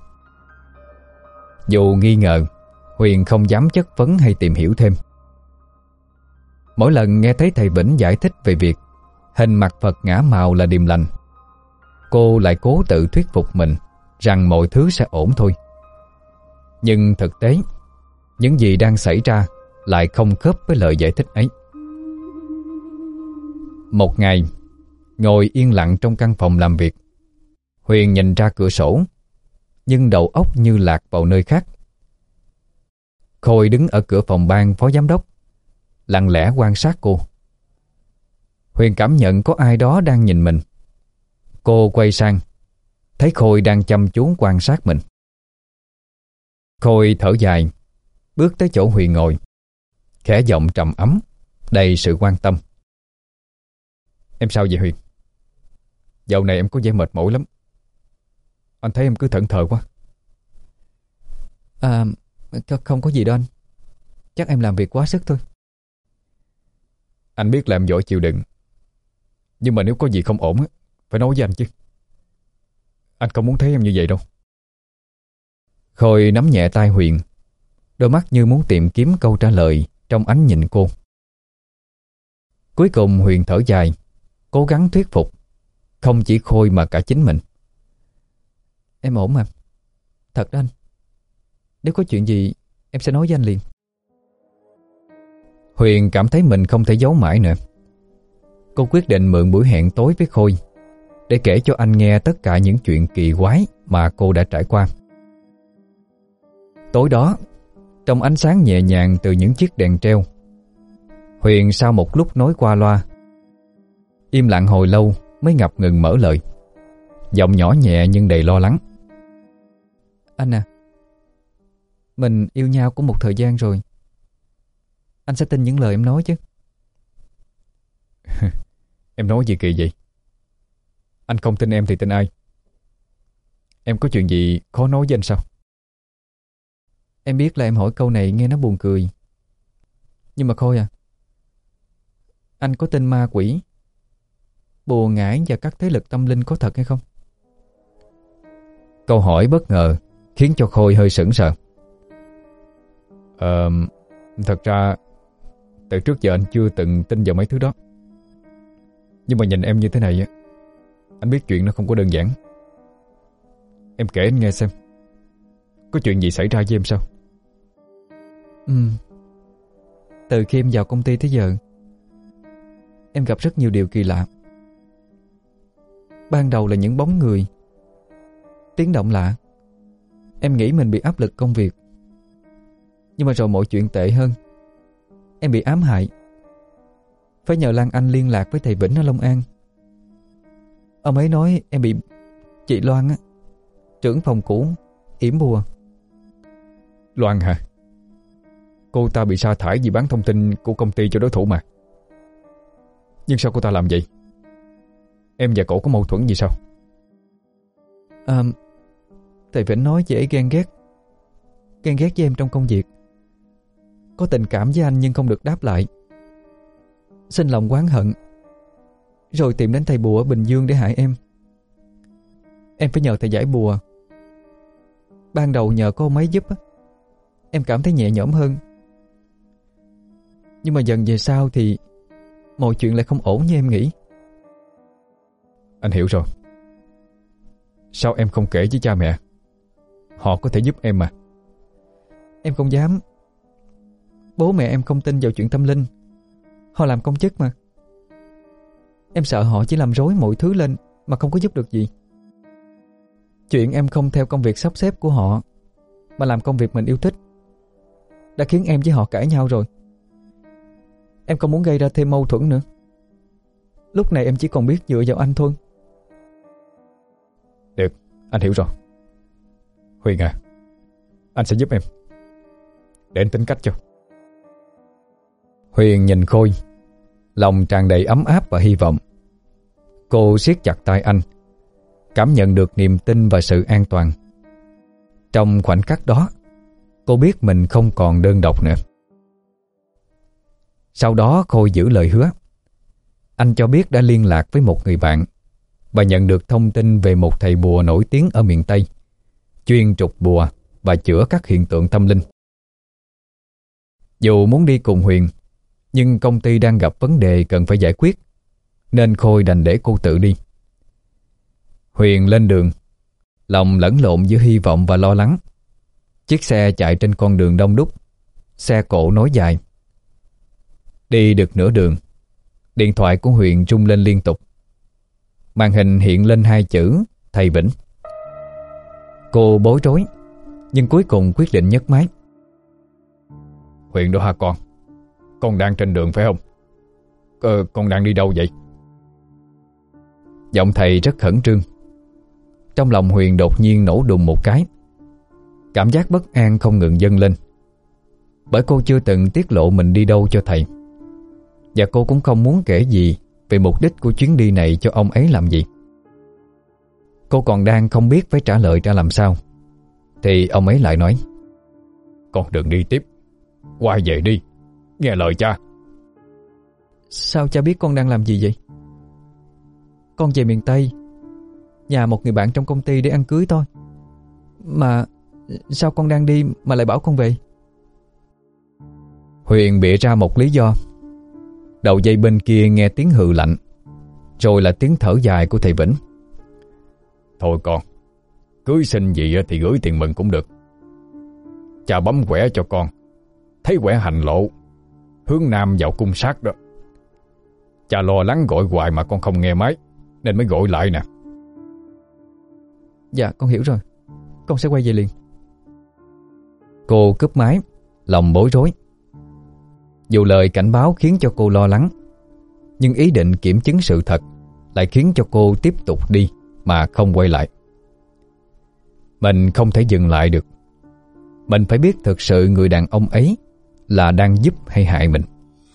Dù nghi ngờ, Huyền không dám chất vấn hay tìm hiểu thêm. Mỗi lần nghe thấy thầy Vĩnh giải thích về việc hình mặt Phật ngả màu là điềm lành, cô lại cố tự thuyết phục mình rằng mọi thứ sẽ ổn thôi. Nhưng thực tế, những gì đang xảy ra lại không khớp với lời giải thích ấy. Một ngày, ngồi yên lặng trong căn phòng làm việc, Huyền nhìn ra cửa sổ, nhưng đầu óc như lạc vào nơi khác. Khôi đứng ở cửa phòng ban phó giám đốc, lặng lẽ quan sát cô. Huyền cảm nhận có ai đó đang nhìn mình. Cô quay sang, thấy Khôi đang chăm chú quan sát mình. Khôi thở dài, bước tới chỗ Huyền ngồi, khẽ giọng trầm ấm, đầy sự quan tâm. Em sao vậy Huyền? Dạo này em có vẻ mệt mỏi lắm. Anh thấy em cứ thẫn thờ quá.
À, không có gì đâu anh. Chắc em làm việc quá sức thôi.
Anh biết là em giỏi chịu đựng, nhưng mà nếu có gì không ổn phải nói với anh chứ. Anh không muốn thấy em như vậy đâu. Khôi nắm nhẹ tay Huyền, đôi mắt như muốn tìm kiếm câu trả lời trong ánh nhìn cô. Cuối cùng Huyền thở dài, cố gắng thuyết phục không chỉ Khôi mà cả chính mình.
Em ổn mà. Thật đó anh. Nếu có chuyện gì em sẽ nói với anh liền.
Huyền cảm thấy mình không thể giấu mãi nữa. Cô quyết định mượn buổi hẹn tối với Khôi để kể cho anh nghe tất cả những chuyện kỳ quái mà cô đã trải qua. Tối đó, trong ánh sáng nhẹ nhàng từ những chiếc đèn treo, Huyền sau một lúc nói qua loa, im lặng hồi lâu mới ngập ngừng mở lời, giọng nhỏ nhẹ nhưng đầy lo lắng.
Anh à, Mình yêu nhau cũng một thời gian rồi, anh sẽ tin những lời em nói chứ.
Em nói gì kỳ vậy? Anh không tin em thì tin ai? Em có chuyện gì khó nói với anh sao?
Em biết là em hỏi câu này nghe nó buồn cười, nhưng mà Khôi à, anh có tin ma quỷ, bùa ngải và các thế lực tâm linh có thật hay không?
Câu hỏi bất ngờ khiến cho Khôi hơi sững sờ. Ờ, thật ra từ trước giờ anh chưa từng tin vào mấy thứ đó. Nhưng mà nhìn em như thế này á, anh biết chuyện nó không có đơn giản. Em kể anh nghe xem, có chuyện gì xảy ra với em sao?
Ừ. Từ khi em vào công ty tới giờ, em gặp rất nhiều điều kỳ lạ. Ban đầu là những bóng người, tiếng động lạ. Em nghĩ mình bị áp lực công việc. Nhưng mà rồi mọi chuyện tệ hơn. Em bị ám hại, phải nhờ Lan Anh liên lạc với thầy Vĩnh ở Long An. Ông ấy nói em bị chị Loan á, trưởng phòng cũ, yểm bùa.
Loan hả? Cô ta bị sa thải vì bán thông tin của công ty cho đối thủ mà. Nhưng sao cô ta làm vậy? Em và cổ có mâu thuẫn gì sao?
À, thầy Vĩnh nói chị ấy ghen ghét Ghen ghét với em trong công việc, có tình cảm với anh nhưng không được đáp lại, sinh lòng oán hận, rồi tìm đến thầy bùa ở Bình Dương để hại em. Em phải nhờ thầy giải bùa. Ban đầu nhờ có ông ấy giúp, em cảm thấy nhẹ nhõm hơn. Nhưng mà dần về sau thì mọi chuyện lại không ổn như em nghĩ.
Anh hiểu rồi. Sao em không kể với cha mẹ? Họ có thể giúp em mà.
Em không dám. Bố mẹ em không tin vào chuyện tâm linh. Họ làm công chức mà. Em sợ họ chỉ làm rối mọi thứ lên mà không có giúp được gì. Chuyện em không theo công việc sắp xếp của họ mà làm công việc mình yêu thích đã khiến em với họ cãi nhau rồi. Em không muốn gây ra thêm mâu thuẫn nữa. Lúc này em chỉ còn biết dựa vào anh thôi.
Được, anh hiểu rồi. Huyền à, anh sẽ giúp em. Để anh tính cách cho. Huyền nhìn Khôi, lòng tràn đầy ấm áp và hy vọng. Cô siết chặt tay anh, cảm nhận được niềm tin và sự an toàn. Trong khoảnh khắc đó, cô biết mình không còn đơn độc nữa. Sau đó Khôi giữ lời hứa. Anh cho biết đã liên lạc với một người bạn và nhận được thông tin về một thầy bùa nổi tiếng ở miền Tây, chuyên trục bùa và chữa các hiện tượng tâm linh. Dù muốn đi cùng Huyền, nhưng công ty đang gặp vấn đề cần phải giải quyết, nên Khôi đành để cô tự đi. Huyền lên đường, lòng lẫn lộn giữa hy vọng và lo lắng. Chiếc xe chạy trên con đường đông đúc, xe cộ nối dài. Đi được nửa đường, điện thoại của Huyền rung lên liên tục. Màn hình hiện lên hai chữ thầy Vĩnh. Cô bối rối, nhưng cuối cùng quyết định nhấc máy. Huyền đó hả con? Con đang trên đường phải không? Ờ, con đang đi đâu vậy? Giọng thầy rất khẩn trương. Trong lòng Huyền đột nhiên nổ đùng một cái. Cảm giác bất an không ngừng dâng lên. Bởi cô chưa từng tiết lộ mình đi đâu cho thầy. Và cô cũng không muốn kể gì về mục đích của chuyến đi này cho ông ấy làm gì. Cô còn đang không biết phải trả lời ra làm sao, thì ông ấy lại nói: Con đừng đi tiếp, quay về đi, nghe lời cha.
Sao cha biết con đang làm gì vậy? Con về miền Tây, nhà một người bạn trong công ty để ăn cưới thôi. Mà sao con đang đi mà lại bảo con về?
Huyền bịa ra một lý do. Đầu dây bên kia nghe tiếng hừ lạnh, rồi là tiếng thở dài của thầy Vĩnh. Thôi con, cưới xin gì thì gửi tiền mừng cũng được. Cha bấm quẻ cho con, thấy quẻ hành lộ, hướng nam vào cung sát đó. Cha lo lắng gọi hoài mà con không nghe máy, nên mới gọi lại nè.
Dạ con hiểu rồi, con sẽ quay về liền.
Cô cúp máy, lòng bối rối. Dù lời cảnh báo khiến cho cô lo lắng, nhưng ý định kiểm chứng sự thật lại khiến cho cô tiếp tục đi mà không quay lại. Mình không thể dừng lại được. mình phải biết thực sự người đàn ông ấy là đang giúp hay hại mình.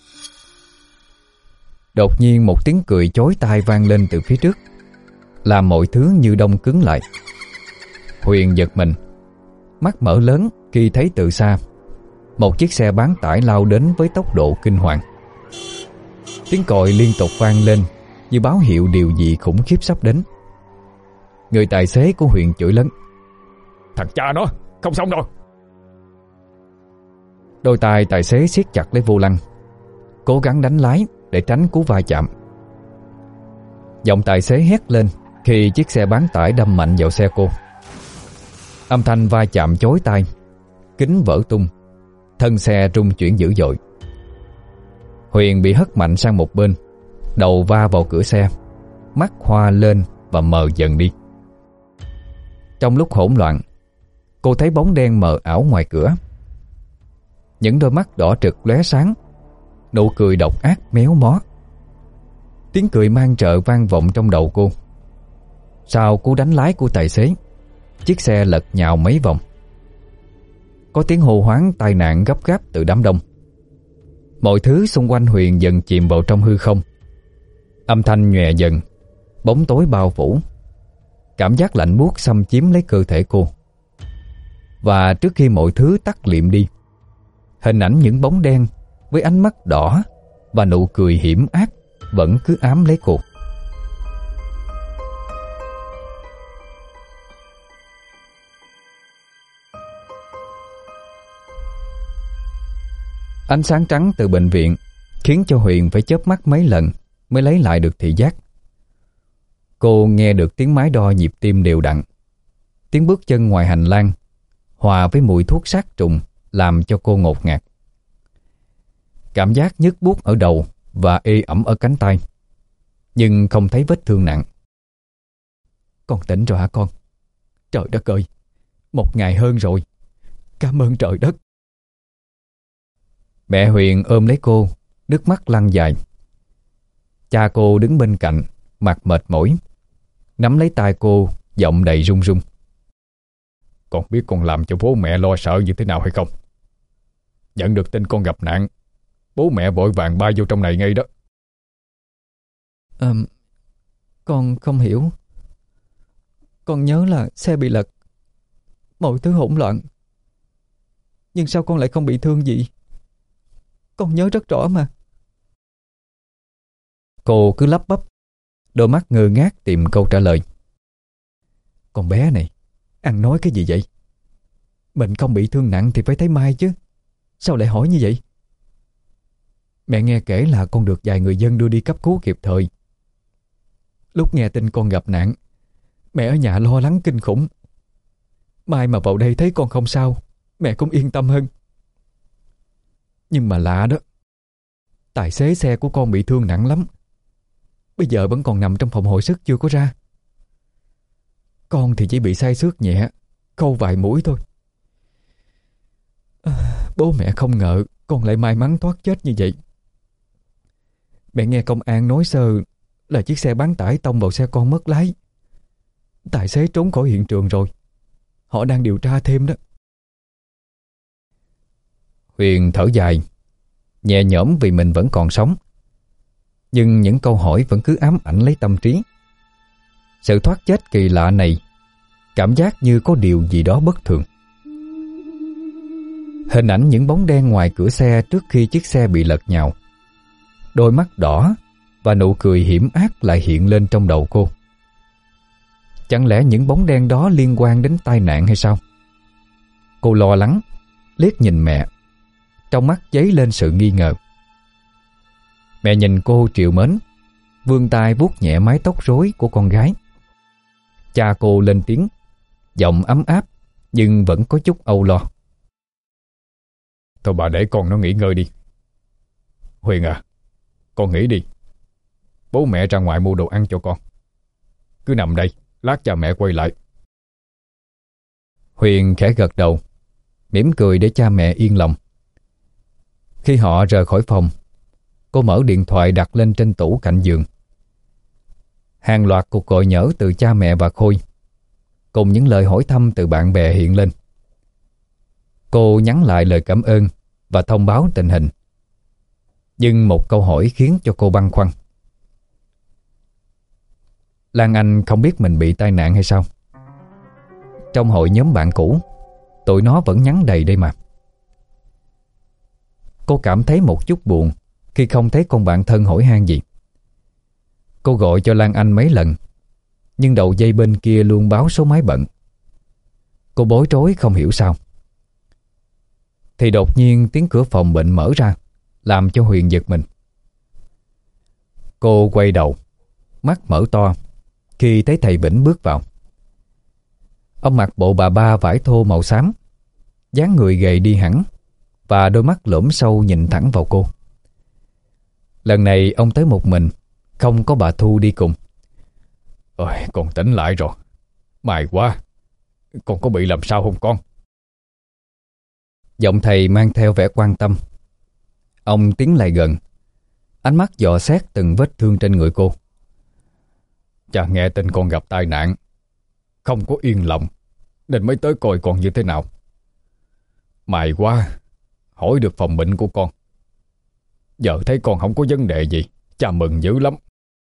Đột nhiên một tiếng cười chói tai vang lên từ phía trước, làm mọi thứ như đông cứng lại. Huyền giật mình, mắt mở lớn khi thấy từ xa một chiếc xe bán tải lao đến với tốc độ kinh hoàng. Tiếng còi liên tục vang lên như báo hiệu điều gì khủng khiếp sắp đến. Người tài xế của Huyền chửi lớn:
Thằng cha nó, không xong rồi.
Đôi tay tài xế siết chặt lấy vô lăng, cố gắng đánh lái để tránh cú va chạm. Giọng tài xế hét lên khi chiếc xe bán tải đâm mạnh vào xe cô. Âm thanh va chạm chói tai, kính vỡ tung, thân xe rung chuyển dữ dội. Huyền bị hất mạnh sang một bên, đầu va vào cửa xe, mắt hoa lên và mờ dần đi. Trong lúc hỗn loạn, cô thấy bóng đen mờ ảo ngoài cửa. Những đôi mắt đỏ trực lóe sáng, nụ cười độc ác méo mó. Tiếng cười mang trợ vang vọng trong đầu cô. Sau cú đánh lái của tài xế, chiếc xe lật nhào mấy vòng. Có tiếng hô hoán tai nạn gấp gáp từ đám đông. Mọi thứ xung quanh Huyền dần chìm vào trong hư không. Âm thanh nhòe dần, bóng tối bao phủ. Cảm giác lạnh buốt xâm chiếm lấy cơ thể cô. Và trước khi mọi thứ tắt liệm đi, hình ảnh những bóng đen với ánh mắt đỏ và nụ cười hiểm ác vẫn cứ ám lấy cô. Ánh sáng trắng từ bệnh viện khiến cho Huyền phải chớp mắt mấy lần mới lấy lại được thị giác. Cô nghe được tiếng máy đo nhịp tim đều đặn, tiếng bước chân ngoài hành lang hòa với mùi thuốc sát trùng làm cho cô ngột ngạt. Cảm giác nhức buốt ở đầu và ê ẩm ở cánh tay, nhưng không thấy vết thương nặng. Con tỉnh rồi hả con? Trời đất ơi, một ngày hơn rồi. Cảm ơn trời đất. Mẹ Huyền ôm lấy cô, nước mắt lăn dài. Cha cô đứng bên cạnh, mặt mệt mỏi, nắm lấy tay cô, giọng đầy run run.
Con biết con làm cho bố mẹ lo sợ như thế nào hay không? Nhận được tin con gặp nạn, bố mẹ vội vàng bay vô trong này ngay đó.
À, con không hiểu. Con nhớ là xe bị lật, mọi thứ hỗn loạn. Nhưng sao con lại không bị thương gì? Con nhớ rất rõ mà.
Cô cứ lắp bắp, đôi mắt ngơ ngác tìm câu trả lời.
Con bé này, ăn nói cái gì vậy? Mình không bị thương nặng thì phải thấy may chứ. Sao lại hỏi như vậy? Mẹ nghe kể là con được vài người dân đưa đi cấp cứu kịp thời. Lúc nghe tin con gặp nạn, mẹ ở nhà lo lắng kinh khủng. Mai mà vào đây thấy con không sao, mẹ cũng yên tâm hơn. Nhưng mà lạ đó, tài xế xe của con bị thương nặng lắm. Bây giờ vẫn còn nằm trong phòng hồi sức chưa có ra. Con thì chỉ bị say xước nhẹ, khâu vài mũi thôi. À, bố mẹ không ngờ con lại may mắn thoát chết như vậy. Mẹ nghe công an nói sơ là chiếc xe bán tải tông vào xe con mất lái. Tài xế trốn khỏi hiện trường rồi. Họ đang điều tra thêm đó.
Huyền thở dài, nhẹ nhõm vì mình vẫn còn sống. Nhưng những câu hỏi vẫn cứ ám ảnh lấy tâm trí. Sự thoát chết kỳ lạ này, cảm giác như có điều gì đó bất thường. Hình ảnh những bóng đen ngoài cửa xe trước khi chiếc xe bị lật nhào, đôi mắt đỏ và nụ cười hiểm ác lại hiện lên trong đầu cô. Chẳng lẽ những bóng đen đó liên quan đến tai nạn hay sao? Cô lo lắng, liếc nhìn mẹ, trong mắt dấy lên sự nghi ngờ. Mẹ nhìn cô trìu mến, vươn tay vuốt nhẹ mái tóc rối của con gái. Cha cô lên tiếng, giọng ấm áp nhưng vẫn có chút âu lo.
Thôi bà để con nó nghỉ ngơi đi. Huyền à, con nghỉ đi. Bố mẹ ra ngoài mua đồ ăn cho con. Cứ nằm đây, lát cha mẹ quay lại.
Huyền khẽ gật đầu, mỉm cười để cha mẹ yên lòng. Khi họ rời khỏi phòng, cô mở điện thoại đặt lên trên tủ cạnh giường. Hàng loạt cuộc gọi nhỡ từ cha mẹ và Khôi, cùng những lời hỏi thăm từ bạn bè hiện lên. Cô nhắn lại lời cảm ơn và thông báo tình hình. Nhưng một câu hỏi khiến cho cô băn khoăn. Lan Anh không biết mình bị tai nạn hay sao? Trong hội nhóm bạn cũ, tụi nó vẫn nhắn đầy đây mà. Cô cảm thấy một chút buồn khi không thấy con bạn thân hỏi han gì. Cô gọi cho Lan Anh mấy lần, nhưng đầu dây bên kia luôn báo số máy bận. Cô bối rối không hiểu sao. Thì đột nhiên tiếng cửa phòng bệnh mở ra, làm cho Huyền giật mình. Cô quay đầu, mắt mở to khi thấy thầy Vĩnh bước vào. Ông mặc bộ bà ba vải thô màu xám, dáng người gầy đi hẳn và đôi mắt lõm sâu nhìn thẳng vào cô. Lần này ông tới một mình, không có bà Thu đi cùng.
Ôi, con tỉnh lại rồi. May quá. Con có bị làm sao không con?
Giọng thầy mang theo vẻ quan tâm. Ông tiến lại gần, ánh mắt dò xét từng vết thương trên người cô.
Cha nghe tin con gặp tai nạn, không có yên lòng, nên mới tới coi con như thế nào. May quá, hỏi được phòng bệnh của con. Giờ thấy con không có vấn đề gì, cha mừng dữ lắm.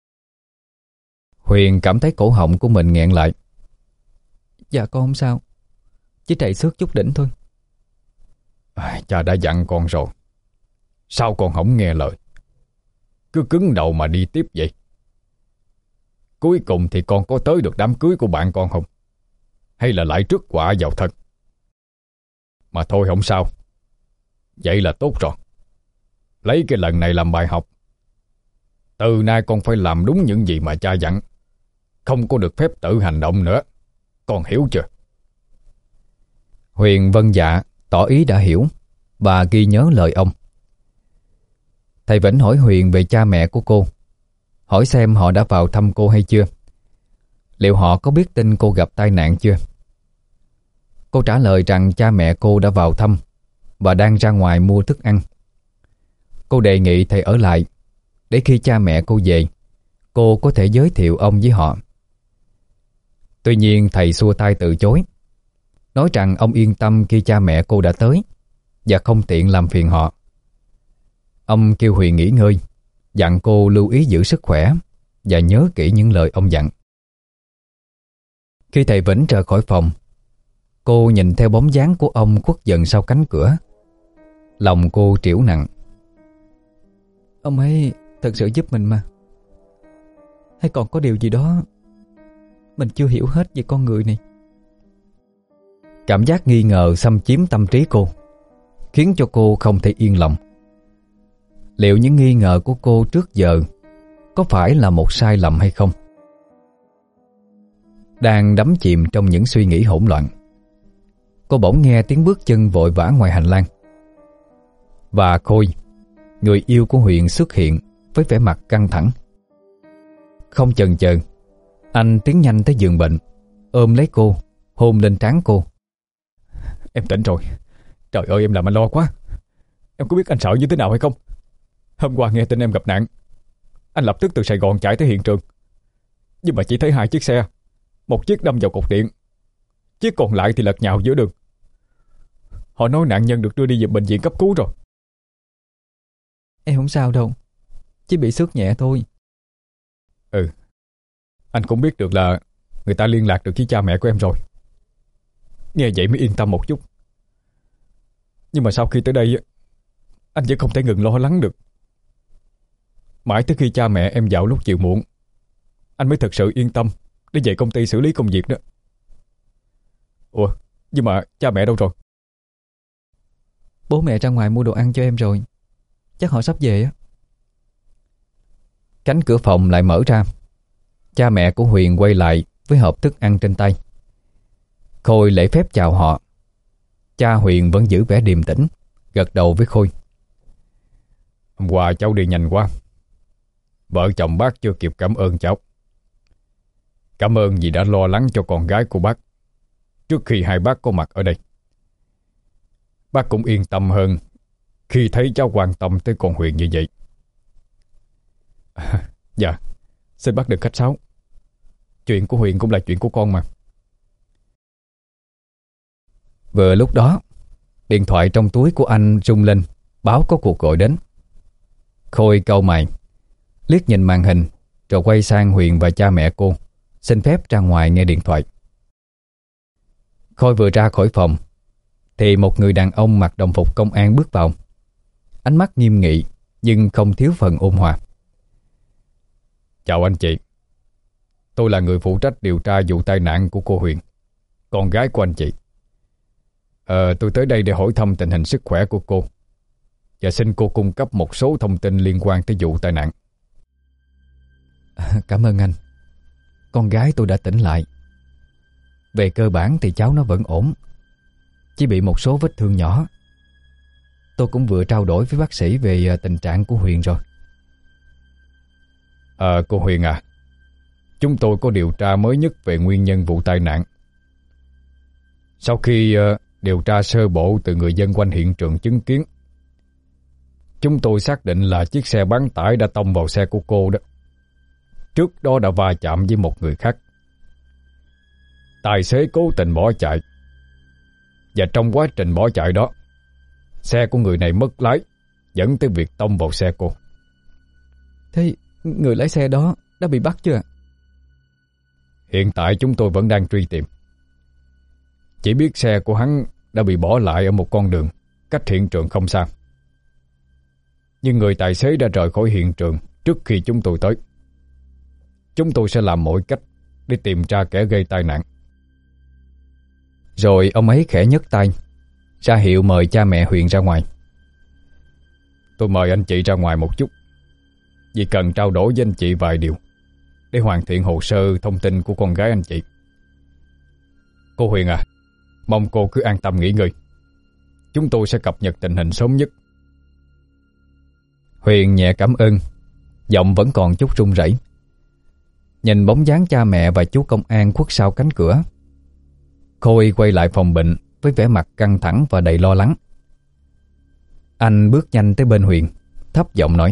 Huyền cảm thấy cổ họng của mình nghẹn lại.
Dạ con không sao, chỉ trầy xước chút đỉnh thôi.
À, cha đã dặn con rồi, sao con không nghe lời, cứ cứng đầu mà đi tiếp vậy? Cuối cùng thì con có tới được đám cưới của bạn con không? Hay là lại rước họa vào thân? Mà thôi không sao, vậy là tốt rồi. Lấy cái lần này làm bài học. Từ nay con phải làm đúng những gì mà cha dặn, không có được phép tự hành động nữa. Con hiểu chưa?
Huyền vâng dạ, tỏ ý đã hiểu và ghi nhớ lời ông. Thầy Vĩnh hỏi Huyền về cha mẹ của cô, hỏi xem họ đã vào thăm cô hay chưa, liệu họ có biết tin cô gặp tai nạn chưa. Cô trả lời rằng cha mẹ cô đã vào thăm và đang ra ngoài mua thức ăn. Cô đề nghị thầy ở lại để khi cha mẹ cô về, cô có thể giới thiệu ông với họ. Tuy nhiên thầy xua tay từ chối, nói rằng ông yên tâm khi cha mẹ cô đã tới và không tiện làm phiền họ. Ông kêu Huyền nghỉ ngơi, dặn cô lưu ý giữ sức khỏe và nhớ kỹ những lời ông dặn. Khi thầy Vĩnh rời khỏi phòng, cô nhìn theo bóng dáng của ông khuất dần sau cánh cửa. Lòng cô trĩu nặng.
Ông ấy thật sự giúp mình mà, hay còn có điều gì đó mình chưa hiểu hết về con người này?
Cảm giác nghi ngờ xâm chiếm tâm trí cô, khiến cho cô không thể yên lòng. Liệu những nghi ngờ của cô trước giờ có phải là một sai lầm hay không? Đang đắm chìm trong những suy nghĩ hỗn loạn, cô bỗng nghe tiếng bước chân vội vã ngoài hành lang. Và Khôi, người yêu của Huyền, xuất hiện với vẻ mặt căng thẳng. Không chần chờ, anh tiến nhanh tới giường bệnh, ôm lấy cô, hôn lên trán cô.
Em tỉnh rồi. Trời ơi, em làm anh lo quá. Em có biết anh sợ như thế nào hay không? Hôm qua nghe tin em gặp nạn, anh lập tức từ Sài Gòn chạy tới hiện trường. Nhưng mà chỉ thấy hai chiếc xe, một chiếc đâm vào cột điện, chiếc còn lại thì lật nhào giữa đường. Họ nói nạn nhân được đưa đi về bệnh viện cấp cứu rồi.
Em không sao đâu, chỉ bị xước nhẹ thôi.
Ừ, anh cũng biết được là người ta liên lạc được với cha mẹ của em rồi. Nghe vậy mới yên tâm một chút. Nhưng mà sau khi tới đây, anh vẫn không thể ngừng lo lắng được. Mãi tới khi cha mẹ em vào lúc chiều muộn, anh mới thật sự yên tâm để về công ty xử lý công việc đó. Ủa, nhưng mà cha mẹ đâu rồi?
Bố mẹ ra ngoài mua đồ ăn cho em rồi, chắc họ sắp về á.
Cánh cửa phòng lại mở ra. Cha mẹ của Huyền quay lại với hộp thức ăn trên tay. Khôi lễ phép chào họ. Cha Huyền vẫn giữ vẻ điềm tĩnh, gật đầu với Khôi.
Hôm qua cháu đi nhanh quá, vợ chồng bác chưa kịp cảm ơn cháu. Cảm ơn vì đã lo lắng cho con gái của bác trước khi hai bác có mặt ở đây. Bác cũng yên tâm hơn khi thấy cháu quan tâm tới con Huyền như vậy. À, dạ, xin bác đừng khách sáo. Chuyện của Huyền cũng là chuyện của con mà.
Vừa lúc đó, Điện thoại trong túi của anh rung lên, báo có cuộc gọi đến. Khôi cau mày, liếc nhìn màn hình, rồi quay sang Huyền và cha mẹ cô, xin phép ra ngoài nghe điện thoại. Khôi vừa ra khỏi phòng thì một người đàn ông mặc đồng phục công an bước vào. Ánh mắt nghiêm nghị nhưng không thiếu phần ôn hòa.
Chào anh chị. Tôi là người phụ trách điều tra vụ tai nạn của cô Huyền, con gái của anh chị. Ờ, tôi tới đây để hỏi thăm tình hình sức khỏe của cô và xin cô cung cấp một số thông tin liên quan tới vụ tai nạn.
Cảm ơn anh. Con gái tôi đã tỉnh lại. Về cơ bản thì cháu nó vẫn ổn, chỉ bị một số vết thương nhỏ. Tôi cũng vừa trao đổi với bác sĩ về tình trạng của Huyền rồi.
Ờ, cô Huyền à, chúng tôi có điều tra mới nhất về nguyên nhân vụ tai nạn. Sau khi uh, điều tra sơ bộ từ người dân quanh hiện trường chứng kiến, chúng tôi xác định là chiếc xe bán tải đã tông vào xe của cô đó. Trước đó đã va chạm với một người khác. Tài xế cố tình bỏ chạy, và trong quá trình bỏ chạy đó, xe của người này mất lái, dẫn tới việc tông vào xe cô.
Thế người lái xe đó đã bị bắt chưa?
Hiện tại chúng tôi vẫn đang truy tìm. Chỉ biết xe của hắn đã bị bỏ lại ở một con đường cách hiện trường không xa. Nhưng người tài xế đã rời khỏi hiện trường trước khi chúng tôi tới. Chúng tôi sẽ làm mọi cách để tìm ra kẻ gây tai nạn.
Rồi ông ấy khẽ nhấc tay, ra hiệu mời cha mẹ Huyền ra ngoài.
Tôi mời anh chị ra ngoài một chút, vì cần trao đổi với anh chị vài điều để hoàn thiện hồ sơ thông tin của con gái anh chị. Cô Huyền à, mong cô cứ an tâm nghỉ ngơi. Chúng tôi sẽ cập nhật tình hình sớm nhất.
Huyền nhẹ cảm ơn, giọng vẫn còn chút run rẩy. Nhìn bóng dáng cha mẹ và chú công an khuất sau cánh cửa, Khôi quay lại phòng bệnh với vẻ mặt căng thẳng và đầy lo lắng. Anh bước nhanh tới bên Huyền, thấp giọng nói: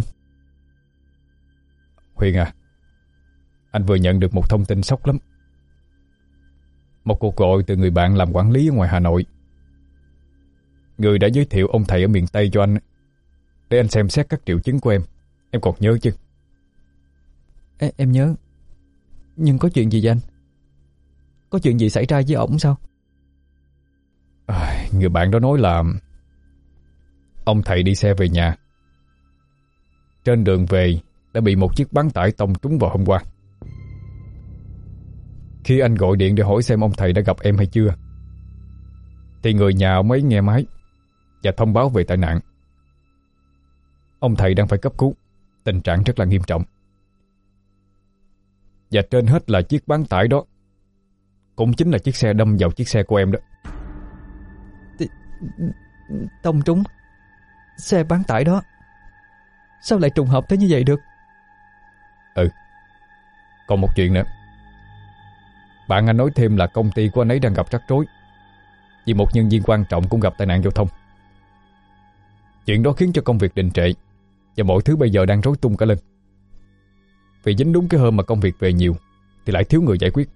Huyền à, anh vừa nhận được một thông tin sốc lắm. Một cuộc gọi từ người bạn làm quản lý ở ngoài Hà Nội. Người đã giới thiệu ông thầy ở miền Tây cho anh để anh xem xét các triệu chứng của em. Em còn nhớ chứ?
Ê, em nhớ. Nhưng có chuyện gì vậy anh? Có chuyện gì xảy ra với ổng sao?
À, người bạn đó nói là ông thầy đi xe về nhà, trên đường về đã bị một chiếc bán tải tông trúng vào hôm qua. Khi anh gọi điện để hỏi xem ông thầy đã gặp em hay chưa, thì người nhà ông ấy nghe máy và thông báo về tai nạn. Ông thầy đang phải cấp cứu, tình trạng rất là nghiêm trọng. Và trên hết là chiếc bán tải đó cũng chính là chiếc xe đâm vào chiếc xe của em đó.
Tông trúng xe bán tải đó? Sao lại trùng hợp tới như vậy được?
Ừ. Còn một chuyện nữa. Bạn anh nói thêm là công ty của anh ấy đang gặp rắc rối vì một nhân viên quan trọng cũng gặp tai nạn giao thông. Chuyện đó khiến cho công việc đình trệ và mọi thứ bây giờ đang rối tung cả lên. Vì dính đúng cái hôm mà công việc về nhiều thì lại thiếu người giải quyết.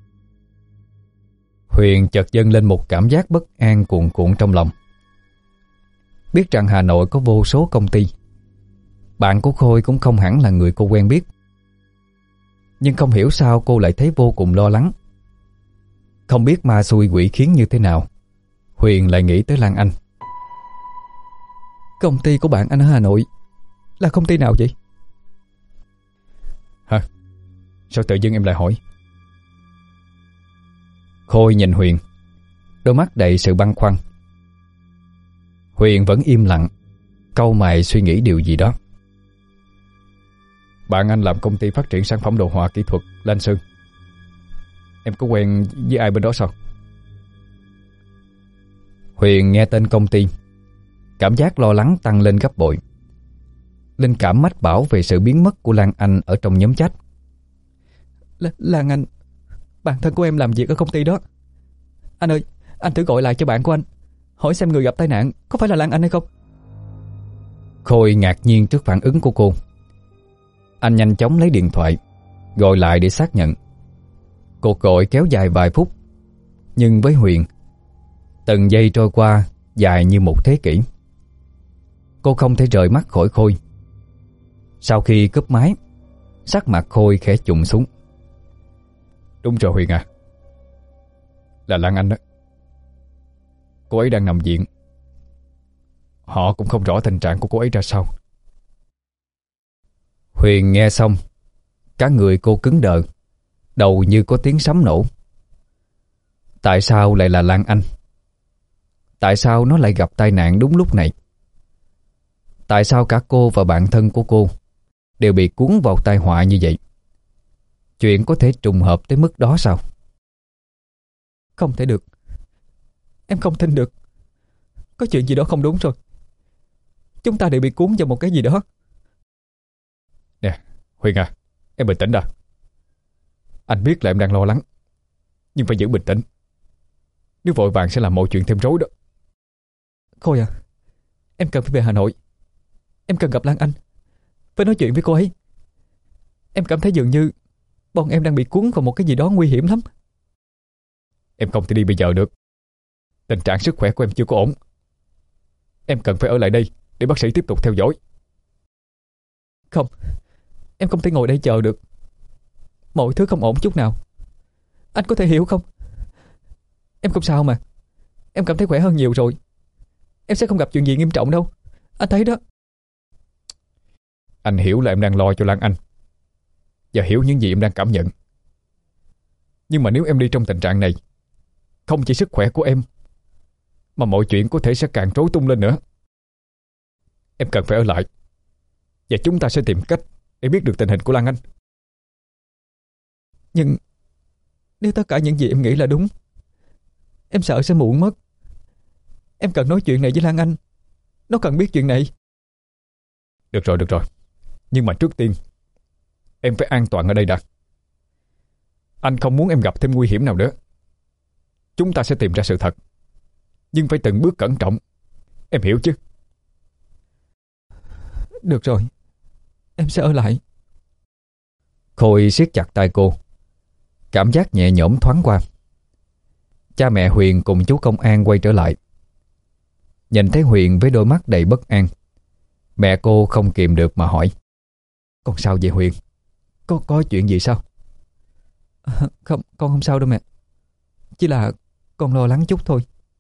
Huyền chợt dâng lên một cảm giác bất an cuồn cuộn trong lòng. Biết rằng Hà Nội có vô số công ty, bạn của Khôi cũng không hẳn là người cô quen biết. Nhưng không hiểu sao cô lại thấy vô cùng lo lắng. Không biết ma xui quỷ khiến như thế nào, Huyền lại nghĩ tới Lan Anh.
Công ty của bạn anh ở Hà Nội là công ty nào vậy?
Hả? Sao tự dưng em lại hỏi?
Khôi nhìn Huyền, đôi mắt đầy sự băn khoăn. Huyền vẫn im lặng, cau mày suy nghĩ điều gì đó.
Bạn anh làm công ty phát triển sản phẩm đồ họa kỹ thuật Lan Sơn. Em có quen với ai bên đó sao?
Huyền nghe tên công ty, cảm giác lo lắng tăng lên gấp bội. Linh cảm mách bảo về sự biến mất của Lan Anh ở trong nhóm chat.
L- Lan Anh, bạn thân của em làm việc ở công ty đó. Anh ơi, anh thử gọi lại cho bạn của anh, hỏi xem người gặp tai nạn có phải là Lan Anh hay không.
Khôi ngạc nhiên trước phản ứng của cô. Anh nhanh chóng lấy điện thoại, gọi lại để xác nhận. Cuộc gọi kéo dài vài phút, nhưng với Huyền, từng giây trôi qua dài như một thế kỷ. Cô không thể rời mắt khỏi Khôi. Sau khi cúp máy, sắc mặt Khôi khẽ chùng xuống.
Đúng rồi Huyền à, là Lan Anh đó. Cô ấy đang nằm viện. Họ cũng không rõ tình trạng của cô ấy ra sao.
Huyền nghe xong, cả người cô cứng đờ, đầu như có tiếng sấm nổ. Tại sao lại là Lan Anh? Tại sao nó lại gặp tai nạn đúng lúc này? Tại sao cả cô và bạn thân của cô đều bị cuốn vào tai họa như vậy? Chuyện có thể trùng hợp tới mức đó sao?
Không thể được. Em không tin được. Có chuyện gì đó không đúng rồi. Chúng ta đều bị cuốn vào một cái gì đó.
Nè Huyền à, em bình tĩnh đã. Anh biết là em đang lo lắng, nhưng phải giữ bình tĩnh. Nếu vội vàng sẽ làm mọi chuyện thêm rối đó.
Khôi à, em cần phải về Hà Nội. Em cần gặp Lan Anh, phải nói chuyện với cô ấy. Em cảm thấy dường như bọn em đang bị cuốn vào một cái gì đó nguy hiểm lắm.
Em không thể đi bây giờ được. Tình trạng sức khỏe của em chưa có ổn. Em cần phải ở lại đây để bác sĩ tiếp tục theo dõi.
Không, em không thể ngồi đây chờ được. Mọi thứ không ổn chút nào. Anh có thể hiểu không? Em không sao mà. Em cảm thấy khỏe hơn nhiều rồi. Em sẽ không gặp chuyện gì nghiêm trọng đâu. Anh thấy đó.
Anh hiểu là em đang lo cho Lan Anh và hiểu những gì em đang cảm nhận. Nhưng mà nếu em đi trong tình trạng này, không chỉ sức khỏe của em mà mọi chuyện có thể sẽ càng rối tung lên nữa. Em cần phải ở lại, và chúng ta sẽ tìm cách để biết được tình hình của Lan Anh.
Nhưng nếu tất cả những gì em nghĩ là đúng, em sợ sẽ muộn mất. Em cần nói chuyện này với Lan Anh. Nó cần biết chuyện này.
Được rồi, được rồi. Nhưng mà trước tiên em phải an toàn ở đây đã. Anh không muốn em gặp thêm nguy hiểm nào nữa. Chúng ta sẽ tìm ra sự thật, nhưng phải từng bước cẩn trọng. Em hiểu chứ?
Được rồi, em sẽ ở lại.
Khôi siết chặt tay cô. Cảm giác nhẹ nhõm thoáng qua. Cha mẹ Huyền cùng chú công an quay trở lại. Nhìn thấy Huyền với đôi mắt đầy bất an, mẹ cô không kìm được mà hỏi:
Con sao vậy Huyền? Có, có chuyện gì sao? À, không, con không sao đâu mẹ. Chỉ là con lo lắng chút thôi.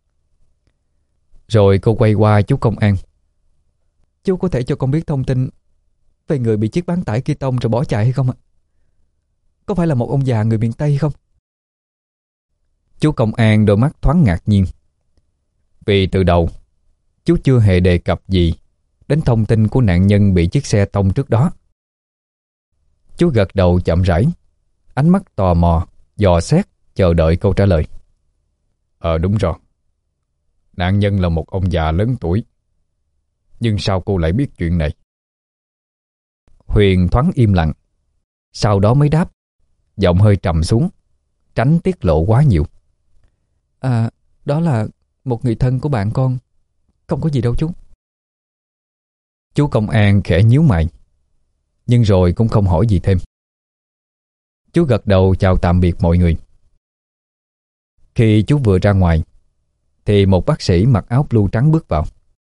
Rồi cô quay qua chú công an:
Chú có thể cho con biết thông tin về người bị chiếc bán tải kia tông rồi bỏ chạy hay không ạ? Có phải là một ông già người miền Tây không?
Chú công an đôi mắt thoáng ngạc nhiên, vì từ đầu chú chưa hề đề cập gì đến thông tin của nạn nhân bị chiếc xe tông trước đó. Chú gật đầu chậm rãi, ánh mắt tò mò, dò xét, chờ đợi câu trả lời.
Ờ đúng rồi. Nạn nhân là một ông già lớn tuổi. Nhưng sao cô lại biết chuyện này?
Huyền thoáng im lặng, sau đó mới đáp, giọng hơi trầm xuống, tránh tiết lộ quá nhiều.
À, đó là một người thân của bạn con. Không có gì đâu chú.
Chú công an khẽ nhíu mày, nhưng rồi cũng không hỏi gì thêm. Chú gật đầu chào tạm biệt mọi người. Khi chú vừa ra ngoài thì một bác sĩ mặc áo blue trắng bước vào.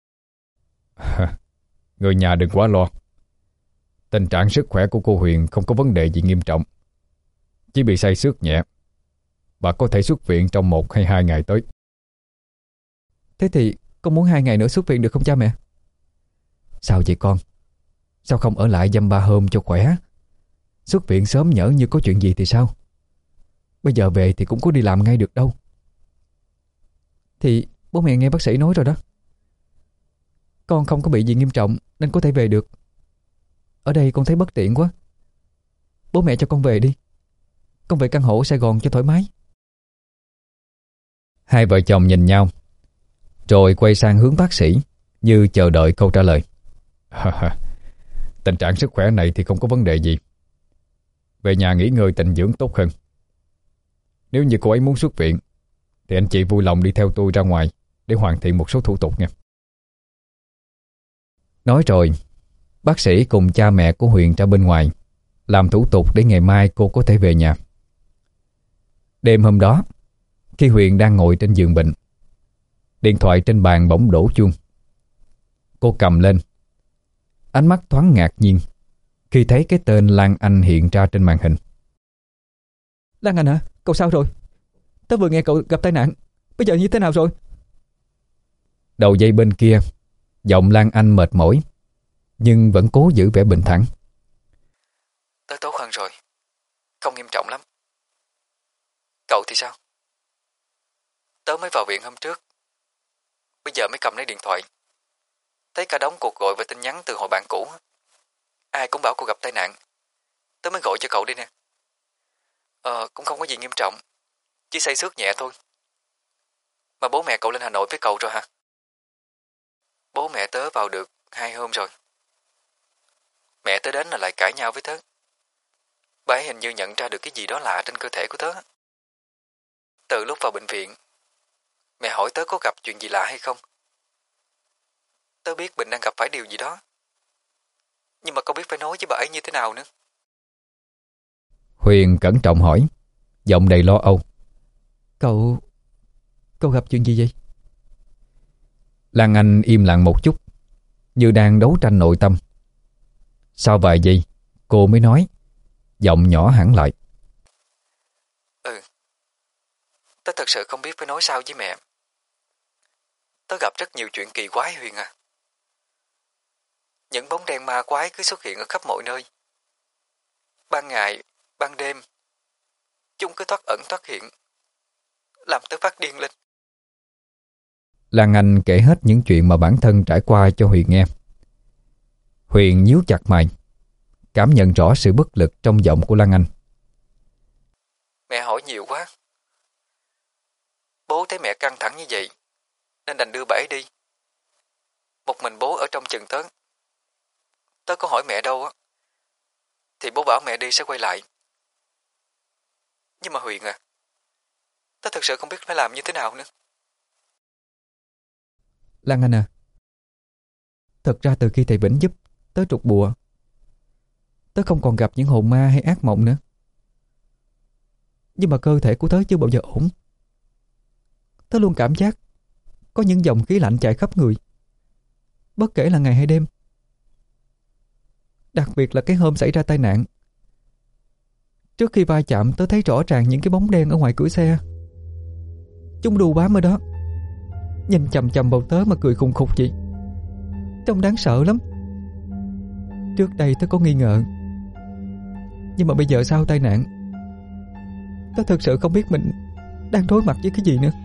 Người nhà đừng quá lo. Tình trạng sức khỏe của cô Huyền không có vấn đề gì nghiêm trọng, chỉ bị say xước nhẹ. Bà có thể xuất viện trong một hay hai ngày tới.
Thế thì con muốn hai ngày nữa xuất viện được không cha mẹ?
Sao vậy con? Sao không ở lại dăm ba hôm cho khỏe? Xuất viện sớm nhỡ như có chuyện gì thì sao? Bây giờ về thì cũng có đi làm ngay được đâu.
Thì bố mẹ nghe bác sĩ nói rồi đó. Con không có bị gì nghiêm trọng nên có thể về được. Ở đây con thấy bất tiện quá. Bố mẹ cho con về đi. Con về căn hộ ở Sài Gòn cho thoải mái.
Hai vợ chồng nhìn nhau, rồi quay sang hướng bác sĩ như chờ đợi câu trả lời.
Tình trạng sức khỏe này thì không có vấn đề gì. Về nhà nghỉ ngơi tịnh dưỡng tốt hơn. Nếu như cô ấy muốn xuất viện thì anh chị vui lòng đi theo tôi ra ngoài để hoàn thiện một số thủ tục nha.
Nói rồi, bác sĩ cùng cha mẹ của Huyền ra bên ngoài làm thủ tục để ngày mai cô có thể về nhà. Đêm hôm đó, khi Huyền đang ngồi trên giường bệnh, Điện thoại trên bàn bỗng đổ chuông. Cô cầm lên, ánh mắt thoáng ngạc nhiên khi thấy cái tên Lan Anh hiện ra trên màn hình.
Lan Anh hả? Cậu sao rồi? Tớ vừa nghe cậu gặp tai nạn. Bây giờ như thế nào rồi?
Đầu dây bên kia, giọng Lan Anh mệt mỏi, nhưng vẫn cố giữ vẻ bình thản.
Tớ tốt hơn rồi. Không nghiêm trọng lắm. Cậu thì sao? Tớ mới vào viện hôm trước. Bây giờ mới cầm lấy điện thoại. Thấy cả đống cuộc gọi và tin nhắn từ hồi bạn cũ. Ai cũng bảo cô gặp tai nạn. Tớ mới gọi cho cậu đi nè. Ờ, cũng không có gì nghiêm trọng. Chỉ say xước nhẹ thôi. Mà bố mẹ cậu lên Hà Nội với cậu rồi hả? Bố mẹ tớ vào được hai hôm rồi. Mẹ tớ đến là lại cãi nhau với tớ. Bà ấy hình như nhận ra được cái gì đó lạ trên cơ thể của tớ. Từ lúc vào bệnh viện, mẹ hỏi tớ có gặp chuyện gì lạ hay không. Tớ biết Bình đang gặp phải điều gì đó. Nhưng mà không biết phải nói với bà ấy như thế nào nữa.
Huyền cẩn trọng hỏi, giọng đầy lo âu.
Cậu... Cậu gặp chuyện gì vậy?
Lan Anh im lặng một chút, như đang đấu tranh nội tâm. Sau vài giây, cô mới nói, giọng nhỏ hẳn lại.
Ừ, tớ thật sự không biết phải nói sao với mẹ. Tớ gặp rất nhiều chuyện kỳ quái Huyền à. Những bóng đen ma quái cứ xuất hiện ở khắp mọi nơi. Ban ngày, ban đêm, chúng cứ thoát ẩn thoát hiện, làm tớ phát điên lên.
Lan Anh kể hết những chuyện mà bản thân trải qua cho Huyền nghe. Huyền nhíu chặt mày, cảm nhận rõ sự bất lực trong giọng của Lan Anh.
Mẹ hỏi nhiều quá. Bố thấy mẹ căng thẳng như vậy, nên đành đưa bà ấy đi. Một mình bố ở trong chừng tớ. Tớ có hỏi mẹ đâu á, thì bố bảo mẹ đi sẽ quay lại. Nhưng mà Huyền à, tớ thật sự không biết phải làm như thế nào nữa. Lan Anh à, thật ra từ khi thầy Vĩnh giúp tớ trục bùa, tớ không còn gặp những hồn ma hay ác mộng nữa. Nhưng mà cơ thể của tớ chưa bao giờ ổn. Tớ luôn cảm giác có những dòng khí lạnh chạy khắp người, bất kể là ngày hay đêm. Đặc biệt là cái hôm xảy ra tai nạn. Trước khi va chạm tớ thấy rõ ràng những cái bóng đen ở ngoài cửa xe. Chúng đu bám ở đó, nhìn chằm chằm vào tớ mà cười khùng khục vậy. Trông đáng sợ lắm. Trước đây tớ có nghi ngờ, nhưng mà bây giờ sau tai nạn, tớ thực sự không biết mình đang đối mặt với cái gì nữa.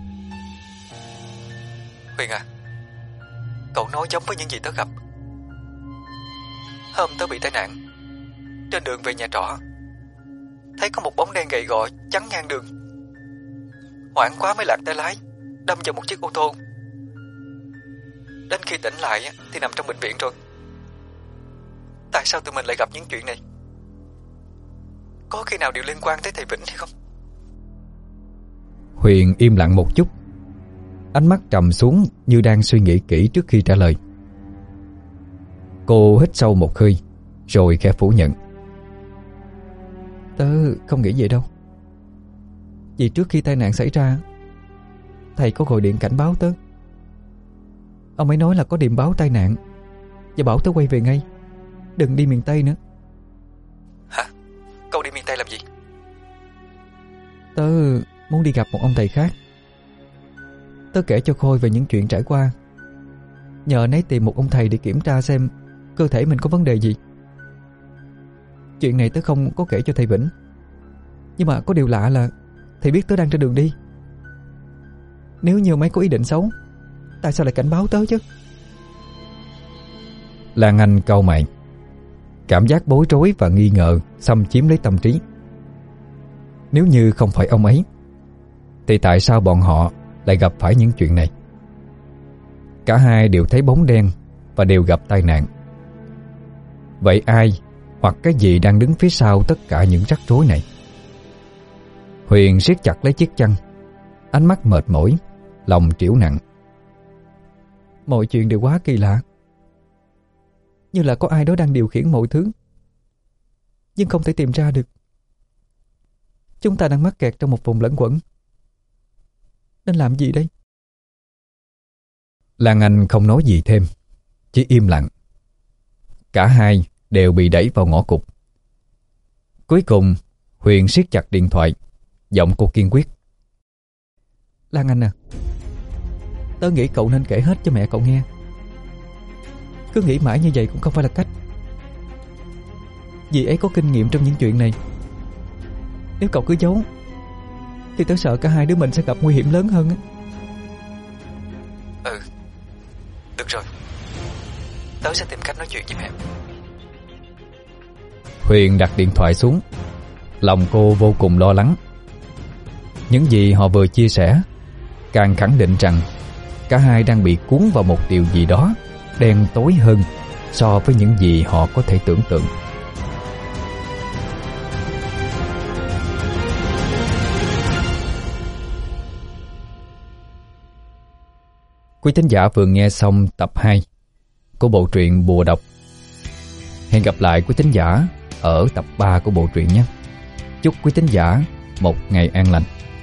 Huyền à, cậu nói giống với những gì tớ gặp. Hôm tớ bị tai nạn, trên đường về nhà trọ, thấy có một bóng đen gầy gò chắn ngang đường. Hoảng quá mới lạc tay lái, đâm vào một chiếc ô tô. Đến khi tỉnh lại thì nằm trong bệnh viện rồi. Tại sao tụi mình lại gặp những chuyện này? Có khi nào điều liên quan tới thầy Vĩnh hay không?
Huyền im lặng một chút, ánh mắt trầm xuống như đang suy nghĩ kỹ trước khi trả lời. Cô hít sâu một hơi, rồi khẽ phủ nhận.
Tớ không nghĩ vậy đâu. Vì trước khi tai nạn xảy ra, thầy có gọi điện cảnh báo tớ. Ông ấy nói là có điềm báo tai nạn và bảo tớ quay về ngay, đừng đi miền Tây nữa. Hả? Cậu đi miền Tây làm gì? Tớ muốn đi gặp một ông thầy khác. Tớ kể cho Khôi về những chuyện trải qua, nhờ anh ấy tìm một ông thầy để kiểm tra xem cơ thể mình có vấn đề gì. Chuyện này tớ không có kể cho thầy Vĩnh, nhưng mà có điều lạ là thầy biết tớ đang trên đường đi. Nếu như ông ấy có ý định xấu, tại sao lại cảnh báo tớ chứ?
Lan Anh cau mày, cảm giác bối rối và nghi ngờ xâm chiếm lấy tâm trí. Nếu như không phải ông ấy, thì tại sao bọn họ lại gặp phải những chuyện này? Cả hai đều thấy bóng đen và đều gặp tai nạn. Vậy ai hoặc cái gì đang đứng phía sau tất cả những rắc rối này? Huyền siết chặt lấy chiếc chăn, ánh mắt mệt mỏi, lòng trĩu nặng.
Mọi chuyện đều quá kỳ lạ, như là có ai đó đang điều khiển mọi thứ, nhưng không thể tìm ra được. Chúng ta đang mắc kẹt trong một vùng lẫn quẩn. Nên làm gì đây?
Lan Anh không nói gì thêm, chỉ im lặng. Cả hai đều bị đẩy vào ngõ cụt. Cuối cùng Huyền siết chặt điện thoại, giọng cô kiên quyết.
Lan Anh à, tớ nghĩ cậu nên kể hết cho mẹ cậu nghe. Cứ nghĩ mãi như vậy cũng không phải là cách. Dì ấy có kinh nghiệm trong những chuyện này. Nếu cậu cứ giấu thì tớ sợ cả hai đứa mình sẽ gặp nguy hiểm lớn hơn á.
Ừ, được rồi, tớ sẽ tìm cách nói chuyện với mẹ. Huyền đặt điện thoại xuống. Lòng cô vô cùng lo lắng. Những gì họ vừa chia sẻ càng khẳng định rằng cả hai đang bị cuốn vào một điều gì đó đen tối hơn so với những gì họ có thể tưởng tượng. Quý thính giả vừa nghe xong tập hai của bộ truyện Bùa Độc. Hẹn gặp lại quý thính giả ở tập ba của bộ truyện nhé. Chúc quý thính giả một ngày an lành.